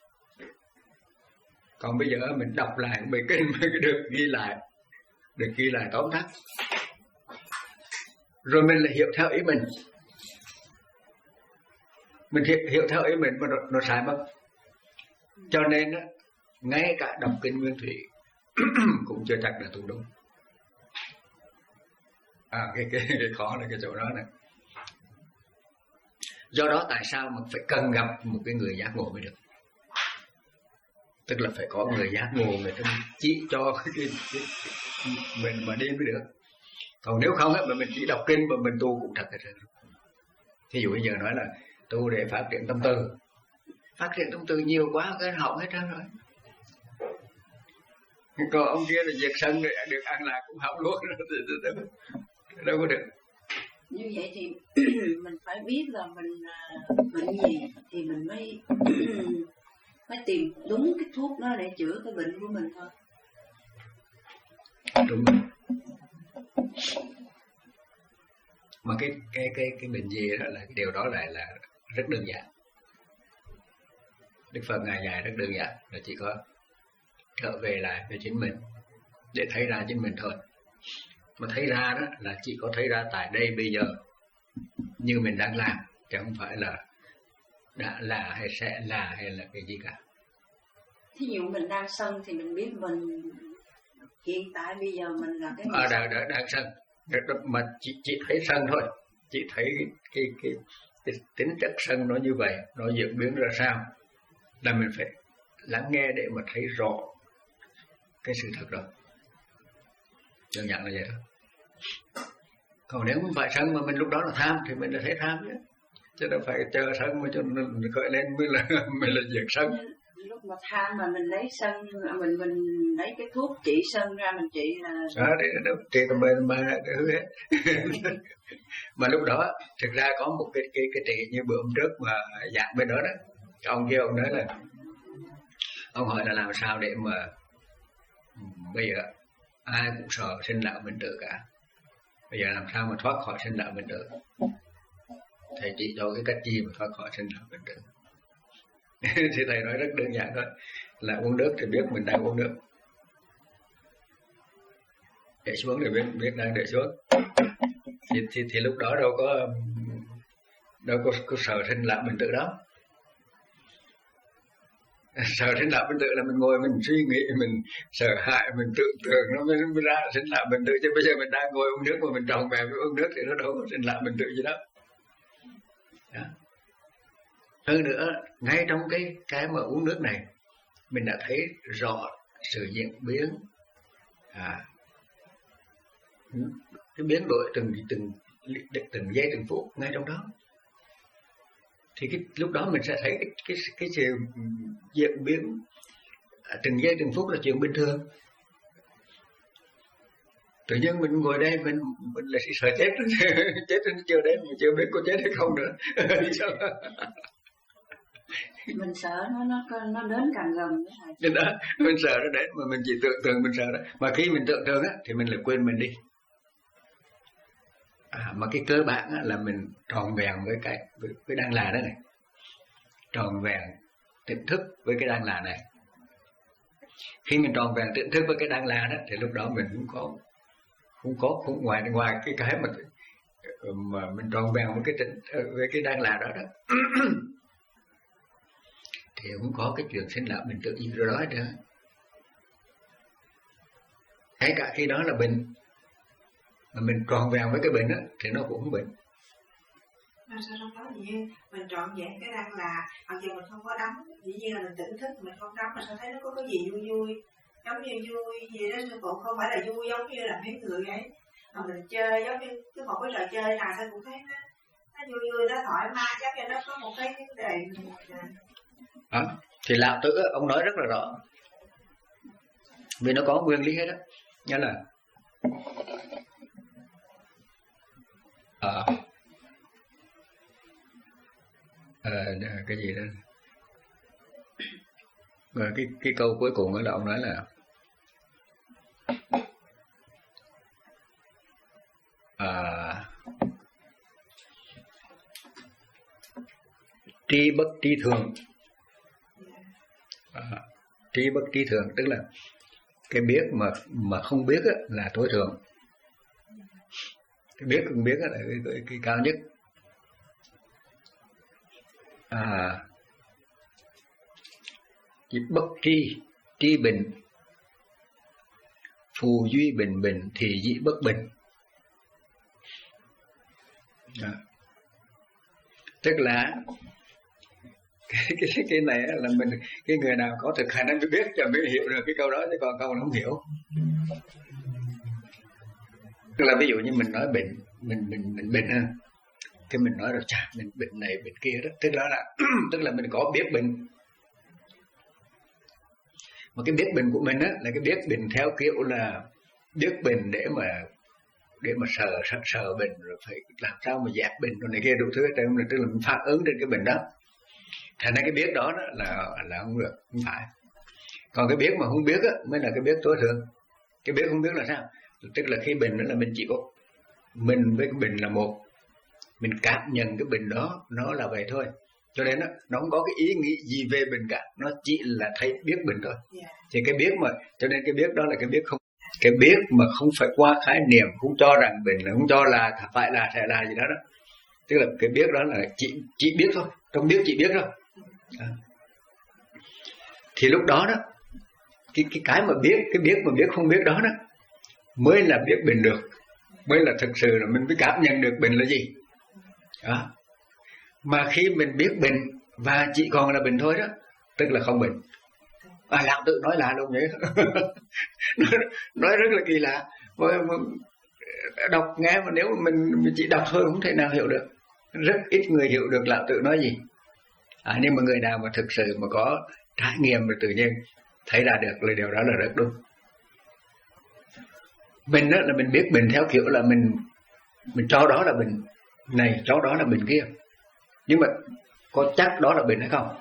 Còn bây giờ mình đọc lại bài kinh mới được ghi lại, được ghi lại tóm tắt. Rồi mình lại hiểu theo ý mình. Mình hiểu, hiểu theo ý mình mà nó, nó sai mất. Cho nên đó, ngay cả đọc kinh Nguyên Thủy cũng chưa chắc là tu đúng. À, cái, cái, cái khó là cái chỗ đó này. Do đó tại sao mà phải cần gặp một cái người giác ngộ mới được. Tức là phải có người giác ngộ, người ta chỉ cho cái, cái, cái, mình mà đi mới được. Còn nếu không á, mà mình chỉ đọc kinh mà mình tu cũng thật là. Thí dụ bây giờ nói là tu để phát triển tâm tư. Phát triển tâm tư nhiều quá cái hỏng hết trơn rồi. Còn ông kia là diệt sân để được an lạc cũng hỏng luôn. Đâu có được. Như vậy thì mình phải biết là mình bệnh gì thì mình mới phải tìm đúng cái thuốc đó để chữa cái bệnh của mình thôi. Đúng. Mà cái cái cái cái bệnh gì đó là cái điều đó lại là rất đơn giản. Đức Phật Ngài dạy rất đơn giản là chỉ có trở về lại với chính mình để thấy ra chính mình thôi. Mà thấy ra đó là chỉ có thấy ra tại đây bây giờ như mình đang làm, chứ không phải là đã là hay sẽ là hay là cái gì cả. Thí dụ mình đang sân thì mình biết mình hiện tại bây giờ mình là cái à, đang, đang, đang sân mà chỉ, chỉ thấy sân thôi, chỉ thấy cái, cái, cái, cái tính chất sân nó như vậy, nó diễn biến ra sao là mình phải lắng nghe để mà thấy rõ cái sự thật đó. Đơn giản là vậy thôi. Còn nếu không phải sân mà mình lúc đó là tham thì mình là thấy tham chứ, chứ đâu phải chờ sân mà cho mình khởi lên mới là mình là diệt sân. Lúc mà tham mà mình lấy sân, mình mình lấy cái thuốc trị sân ra mình trị là đó để đâu trị tầm bề tầm bề để hứa hết. Mà lúc đó thực ra có một cái cái cái trị như bữa hôm trước mà dạng bên đó đó, ông kia ông nói là ông hỏi là làm sao để mà bây giờ ai cũng sợ sinh lão bệnh tử cả, bây giờ làm sao mà thoát khỏi sinh lão bệnh tử. Thầy chỉ cho cái cách gì mà thoát khỏi sinh lão bệnh tử. Thì thầy nói rất đơn giản thôi, là uống nước thì biết mình đang uống nước, để xuống thì biết biết đang để xuống. Thì, thì, thì lúc đó đâu có đâu có, có sợ sinh lão bệnh tử đó. Sợ sinh lão bệnh tử là mình ngồi mình suy nghĩ, mình sợ hãi, mình tưởng tượng nó mới, mới ra sinh lão bệnh tử. Chứ bây giờ mình đang ngồi uống nước mà mình tròn vẹn với uống nước thì nó đâu có sinh lão bệnh tử gì đó. Đó. Hơn nữa, ngay trong cái cái mà uống nước này, mình đã thấy rõ sự diễn biến, à, cái biến đổi từng từng từng giây từng phút ngay trong đó. Thì cái lúc đó mình sẽ thấy cái cái cái sự diễn biến à, từng giây từng phút là chuyện bình thường. Tự nhiên mình ngồi đây mình mình lại sợ chết, chết đến chưa đến, mình chưa biết có chết hay không nữa. Mình sợ nó nó nó đến càng gần nên đó, mình sợ nó đến mà mình chỉ tưởng tượng mình sợ đó. Mà khi mình tưởng tượng á thì mình lại quên mình đi. À, mà cái cơ bản á, là mình tròn vẹn với cái với, với đang là đó này, tròn vẹn tỉnh thức với cái đang là này. Khi mình tròn vẹn tỉnh thức với cái đang là đó thì lúc đó mình không có không có không ngoài ngoài cái cái mà mà mình tròn vẹn với cái tỉnh với cái đang là đó đó. Thì cũng có cái chuyện sinh lão bệnh tử gì rồi đó nữa. Ngay cả khi đó là bệnh, mà mình tròn vẹn với cái bệnh đó, thì nó cũng không bệnh. Mà sao trong đó gì mình trọn vẹn cái đang là mặc dù mình không có đắm, dĩ nhiên là mình tỉnh thức mình không đắm, mà sao thấy nó có cái gì vui vui, giống như vui gì đó, sư phụ không phải là vui giống như là mấy người ấy mà mình chơi giống như cái một cái trò chơi nào sao cũng thấy nó nó vui vui, nó thoải mái, chắc như nó có một cái vấn đề à, thì Lão Tử ông nói rất là rõ, vì nó có nguyên lý hết đó, nghĩa là à, à, cái gì đó. Rồi cái cái câu cuối cùng là ông nói là à, tri bất tri thường. À, tri bất tri thường tức là cái biết mà mà không biết á, là tối thượng. Cái biết không biết á, là cái, cái, cái cao nhất. À, bất tri, tri bình, phù duy bình bình thì dĩ bất bình. À, tức là cái cái cái này là mình, cái người nào có thực hành nó mới biết cho mới hiểu được cái câu đó, chứ còn câu nó không hiểu. Tức là ví dụ như mình nói bệnh, mình mình mình bệnh ha, cái mình nói rồi chà mình bệnh này bệnh kia đó, tức là là tức là mình có biết bệnh. Mà cái biết bệnh của mình á là cái biết bệnh theo kiểu là biết bệnh để mà để mà sờ sờ, sờ bệnh rồi phải làm sao mà dẹp bệnh rồi này kia đủ thứ hết trơn, tức là mình phản ứng trên cái bệnh đó. Thành ra cái biết đó, đó là là không được, không phải. Còn cái biết mà không biết á mới là cái biết tối thượng. Cái biết không biết là sao? Tức là khi bệnh đó là mình chỉ có mình với cái bệnh là một, mình cảm nhận cái bệnh đó nó là vậy thôi. Cho nên đó, nó không có cái ý nghĩ gì về bệnh cả, nó chỉ là thấy biết bệnh thôi. Thì cái biết mà, cho nên cái biết đó là cái biết không, cái biết mà không phải qua khái niệm, không cho rằng bệnh là không cho là phải là sẽ là gì đó đó. Tức là cái biết đó là chỉ chỉ biết thôi, trong biết chỉ biết thôi. À. Thì lúc đó đó cái cái cái mà biết, cái biết mà biết không biết đó đó mới là biết bệnh được, mới là thực sự là mình mới cảm nhận được bệnh là gì. Đó. Mà khi mình biết bệnh và chỉ còn là bệnh thôi đó, tức là không bệnh. À, Lão tự nói lạ luôn vậy. nói, nói rất là kỳ lạ. Đọc nghe mà nếu mà mình, mình chỉ đọc thôi không thể nào hiểu được. Rất ít người hiểu được Lão tự nói gì. À, nhưng mà người nào mà thực sự mà có trải nghiệm và tự nhiên thấy ra được là điều đó là rất đúng. Mình đó là mình biết bệnh theo kiểu là mình mình cho đó là bệnh này, cho đó là bệnh kia. Nhưng mà có chắc đó là bệnh hay không?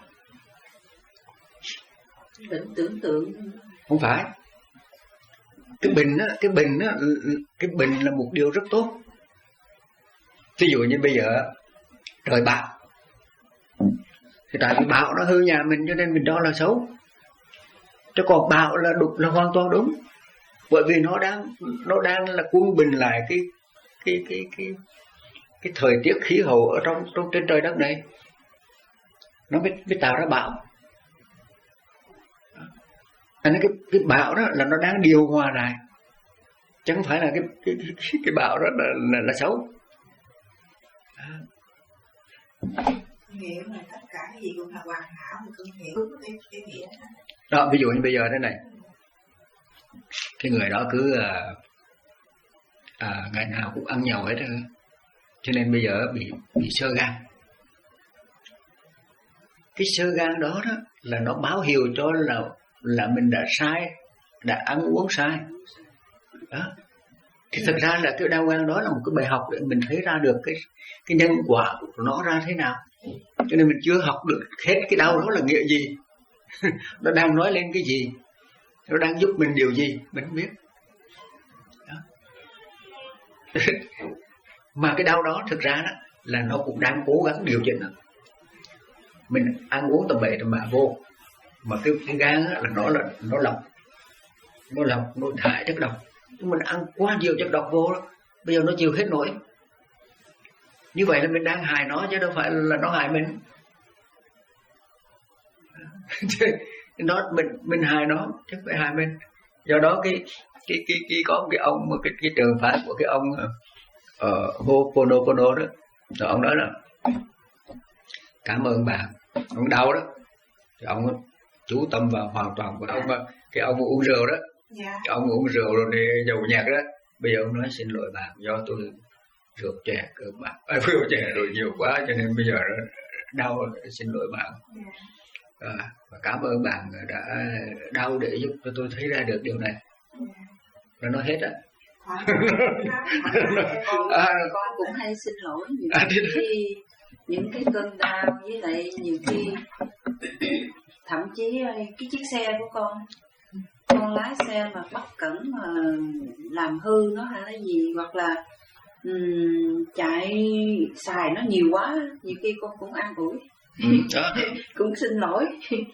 Bệnh tưởng tượng. Không phải. Cái bệnh á, cái bệnh á, cái bệnh là một điều rất tốt. Ví dụ như bây giờ trời bão, thì tại vì bão nó hư nhà mình cho nên mình cho là xấu. Chứ còn bão là đúng, là hoàn toàn đúng. Bởi vì nó đang nó đang là quân bình lại cái cái cái cái cái thời tiết khí hậu ở trong trong trên trời đất này, nó mới, mới tạo ra bão. Anh cái cái bão đó là nó đang điều hòa lại, chứ không phải là cái cái cái, cái bão đó là là, là xấu. Nghĩa là tất cả cái gì cũng là hoàn hảo, mình không hiểu cái cái nghĩa đó. Đó, ví dụ như bây giờ thế này, cái người đó cứ à, à, ngày nào cũng ăn nhậu hết rồi, cho nên bây giờ bị bị xơ gan. Cái xơ gan đó đó là nó báo hiệu cho là là mình đã sai, đã ăn uống sai. Đó. Thì thật ra là cái đau gan đó là một cái bài học để mình thấy ra được cái cái nhân quả của nó ra thế nào. Cho nên mình chưa học được hết cái đau đó là nghĩa gì, nó đang nói lên cái gì, nó đang giúp mình điều gì mình không biết. Đó. Mà cái đau đó thực ra đó là nó cũng đang cố gắng điều chỉnh đó. Mình ăn uống tầm bậy tầm bạ vô, mà cái, cái gan á, là nó là nó lọc, nó lọc, nó thải chất độc. Nhưng mình ăn quá nhiều chất độc vô đó, bây giờ nó chịu hết nổi. Như vậy là mình đang hại nó chứ đâu phải là nó hại mình. nó mình mình hại nó chứ không phải hại mình. Do đó cái cái cái cái có một cái ông, một cái cái trường phái của cái ông ở uh, Ho'oponopono đó, rồi ông nói là Cảm ơn bạn. Ông đau đó thì ông chú tâm vào hoàn toàn của ông. Cái ông uống rượu đó, dạ. Cái ông uống rượu rồi đi dầu nhạc đó, bây giờ ông nói xin lỗi bạn do tôi rượu chè cơ bạn, à, rượu chè rồi nhiều quá cho nên bây giờ đau, xin lỗi bạn. À, và cảm ơn bạn đã đau để giúp cho tôi thấy ra được điều này. Nó nói hết á. con, à, con cũng hay xin lỗi nhiều à, khi những cái cơn đau, với lại nhiều khi thậm chí cái chiếc xe của con con lái xe mà bất cẩn mà làm hư nó hay là gì, hoặc là um, chạy xài nó nhiều quá, nhiều khi con cũng an ủi. Ừ, cũng xin lỗi.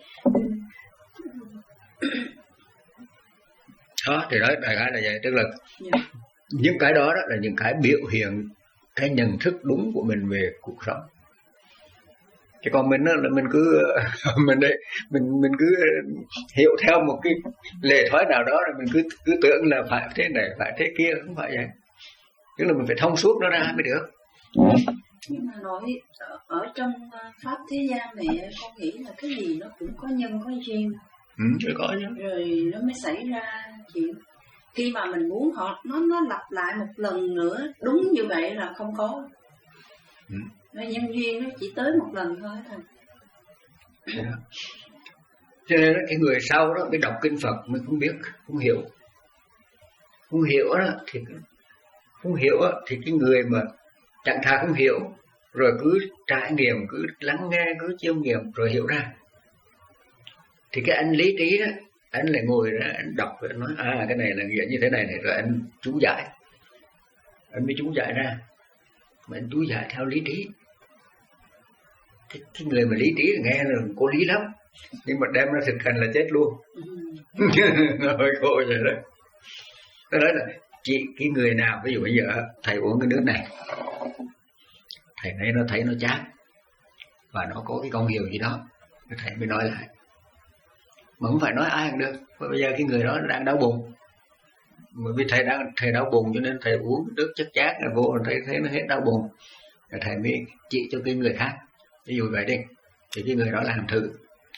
Đó thì nói đại khái là vậy, tức là yeah. những cái đó, đó là những cái biểu hiện cái nhận thức đúng của mình về cuộc sống. Chứ còn mình đó là mình cứ mình đây mình mình cứ hiểu theo một cái lề thói nào đó rồi mình cứ cứ tưởng là phải thế này phải thế kia, không phải vậy. Tức là mình phải thông suốt nó ra mới được. Nhưng mà nói ở trong pháp thế gian này con nghĩ là cái gì nó cũng có nhân có duyên. Ừ, có chứ. Rồi nó mới xảy ra chuyện. Khi mà mình muốn họ nó nó lặp lại một lần nữa đúng như vậy là không có. Ừ. Nó nhân duyên nó chỉ tới một lần thôi thôi. Yeah. Cho nên cái người sau đó mới đọc kinh Phật mới không biết, không hiểu. Không hiểu đó thì không hiểu đó, thì cái người mà chẳng thà không hiểu rồi cứ trải nghiệm, cứ lắng nghe, cứ chiêm nghiệm rồi hiểu ra. Thì cái anh lý trí đó, anh lại ngồi ra anh đọc rồi anh nói à cái này là nghĩa như thế này này, rồi anh chú giải, anh mới chú giải ra, mà anh chú giải theo lý trí. Cái, cái người mà lý trí nghe là có lý lắm, nhưng mà đem ra thực hành là chết luôn. Nó hơi khổ vậy đó. Tôi nói là chị, cái người nào ví dụ bây giờ thầy uống cái nước này, thầy thấy nó thấy nó chát và nó có cái công hiệu gì đó, thầy mới nói lại. Mà không phải nói ai cũng được. Bây giờ cái người đó đang đau bụng, bởi vì thầy đang thầy đau bụng cho nên thầy uống nước chất chát là vô thầy thấy nó hết đau bụng, rồi thầy mới chỉ cho cái người khác. Ví dụ vậy đi, thì cái người đó làm thử.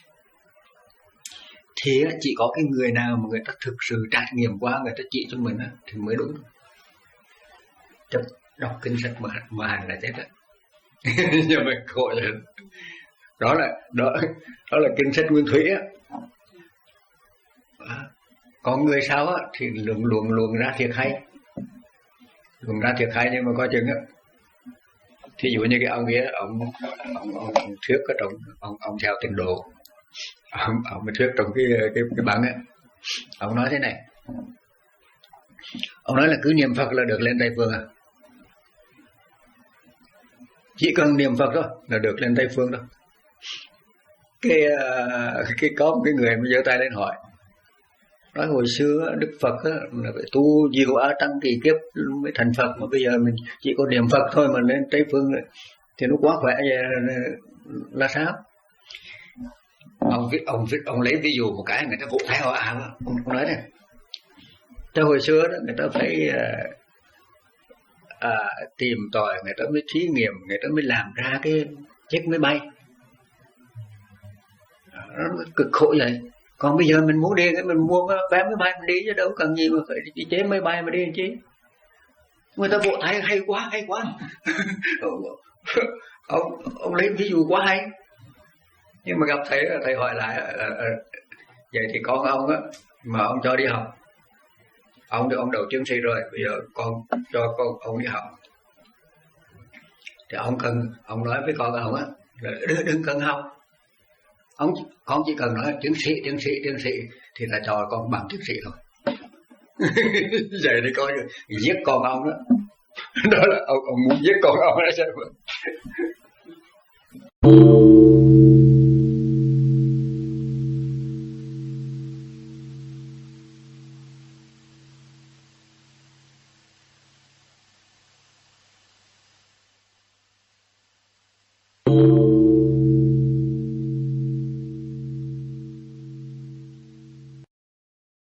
Thì chỉ có cái người nào mà người ta thực sự trải nghiệm qua, người ta chỉ cho mình thì mới đúng. Chấp đọc kinh sách mà mà hành là chết đó. Nhưng mà khổ vậy. Đó là đó, đó là kinh sách Nguyên Thủy á. Còn người sau á thì luận luận luận ra thiệt hay, luận ra thiệt hay nhưng mà coi chừng á. Thí dụ như cái ông kia, ông ông ông, ông thuyết ở trong ông ông theo tịnh độ, ông ông mới thuyết trong cái cái cái bảng á, ông nói thế này, ông nói là cứ niệm Phật là được lên Tây Phương à, chỉ cần niệm Phật thôi là được lên Tây Phương thôi. Cái cái có một cái người mới giơ tay lên hỏi, nói hồi xưa Đức Phật á, là phải tu nhiều á tăng kỳ kiếp mới thành Phật, mà bây giờ mình chỉ có niệm Phật thôi mà lên Tây Phương thì nó quá khỏe vậy là, là sao? Ông viết ông viết ông lấy ví dụ một cái người ta vỗ tay họ ảo, ông nói này, cho hồi xưa đó người ta phải à, à, tìm tòi, người ta mới thí nghiệm, người ta mới làm ra cái chiếc máy bay, nó cực khổ vậy. Còn bây giờ mình muốn đi, mình mua vé máy bay mình đi chứ đâu cần gì mà phải đi chế máy bay mà đi làm chi. Người ta vỗ tay hay quá, hay quá. ông ông lấy ví dụ quá hay. Nhưng mà gặp thầy thầy hỏi lại à, à, vậy thì con ông á mà ông cho đi học, ông thì ông đầu chứng sĩ rồi, bây giờ con cho con ông đi học, thì ông cần ông nói với con ông á là đừng, đừng cần học. Ông con chỉ cần nói tiến sĩ tiến sĩ tiến sĩ thì là cho con bằng tiến sĩ thôi. Vậy thì coi giết con ông đó. Đó là ông, ông muốn giết con ông đó sao?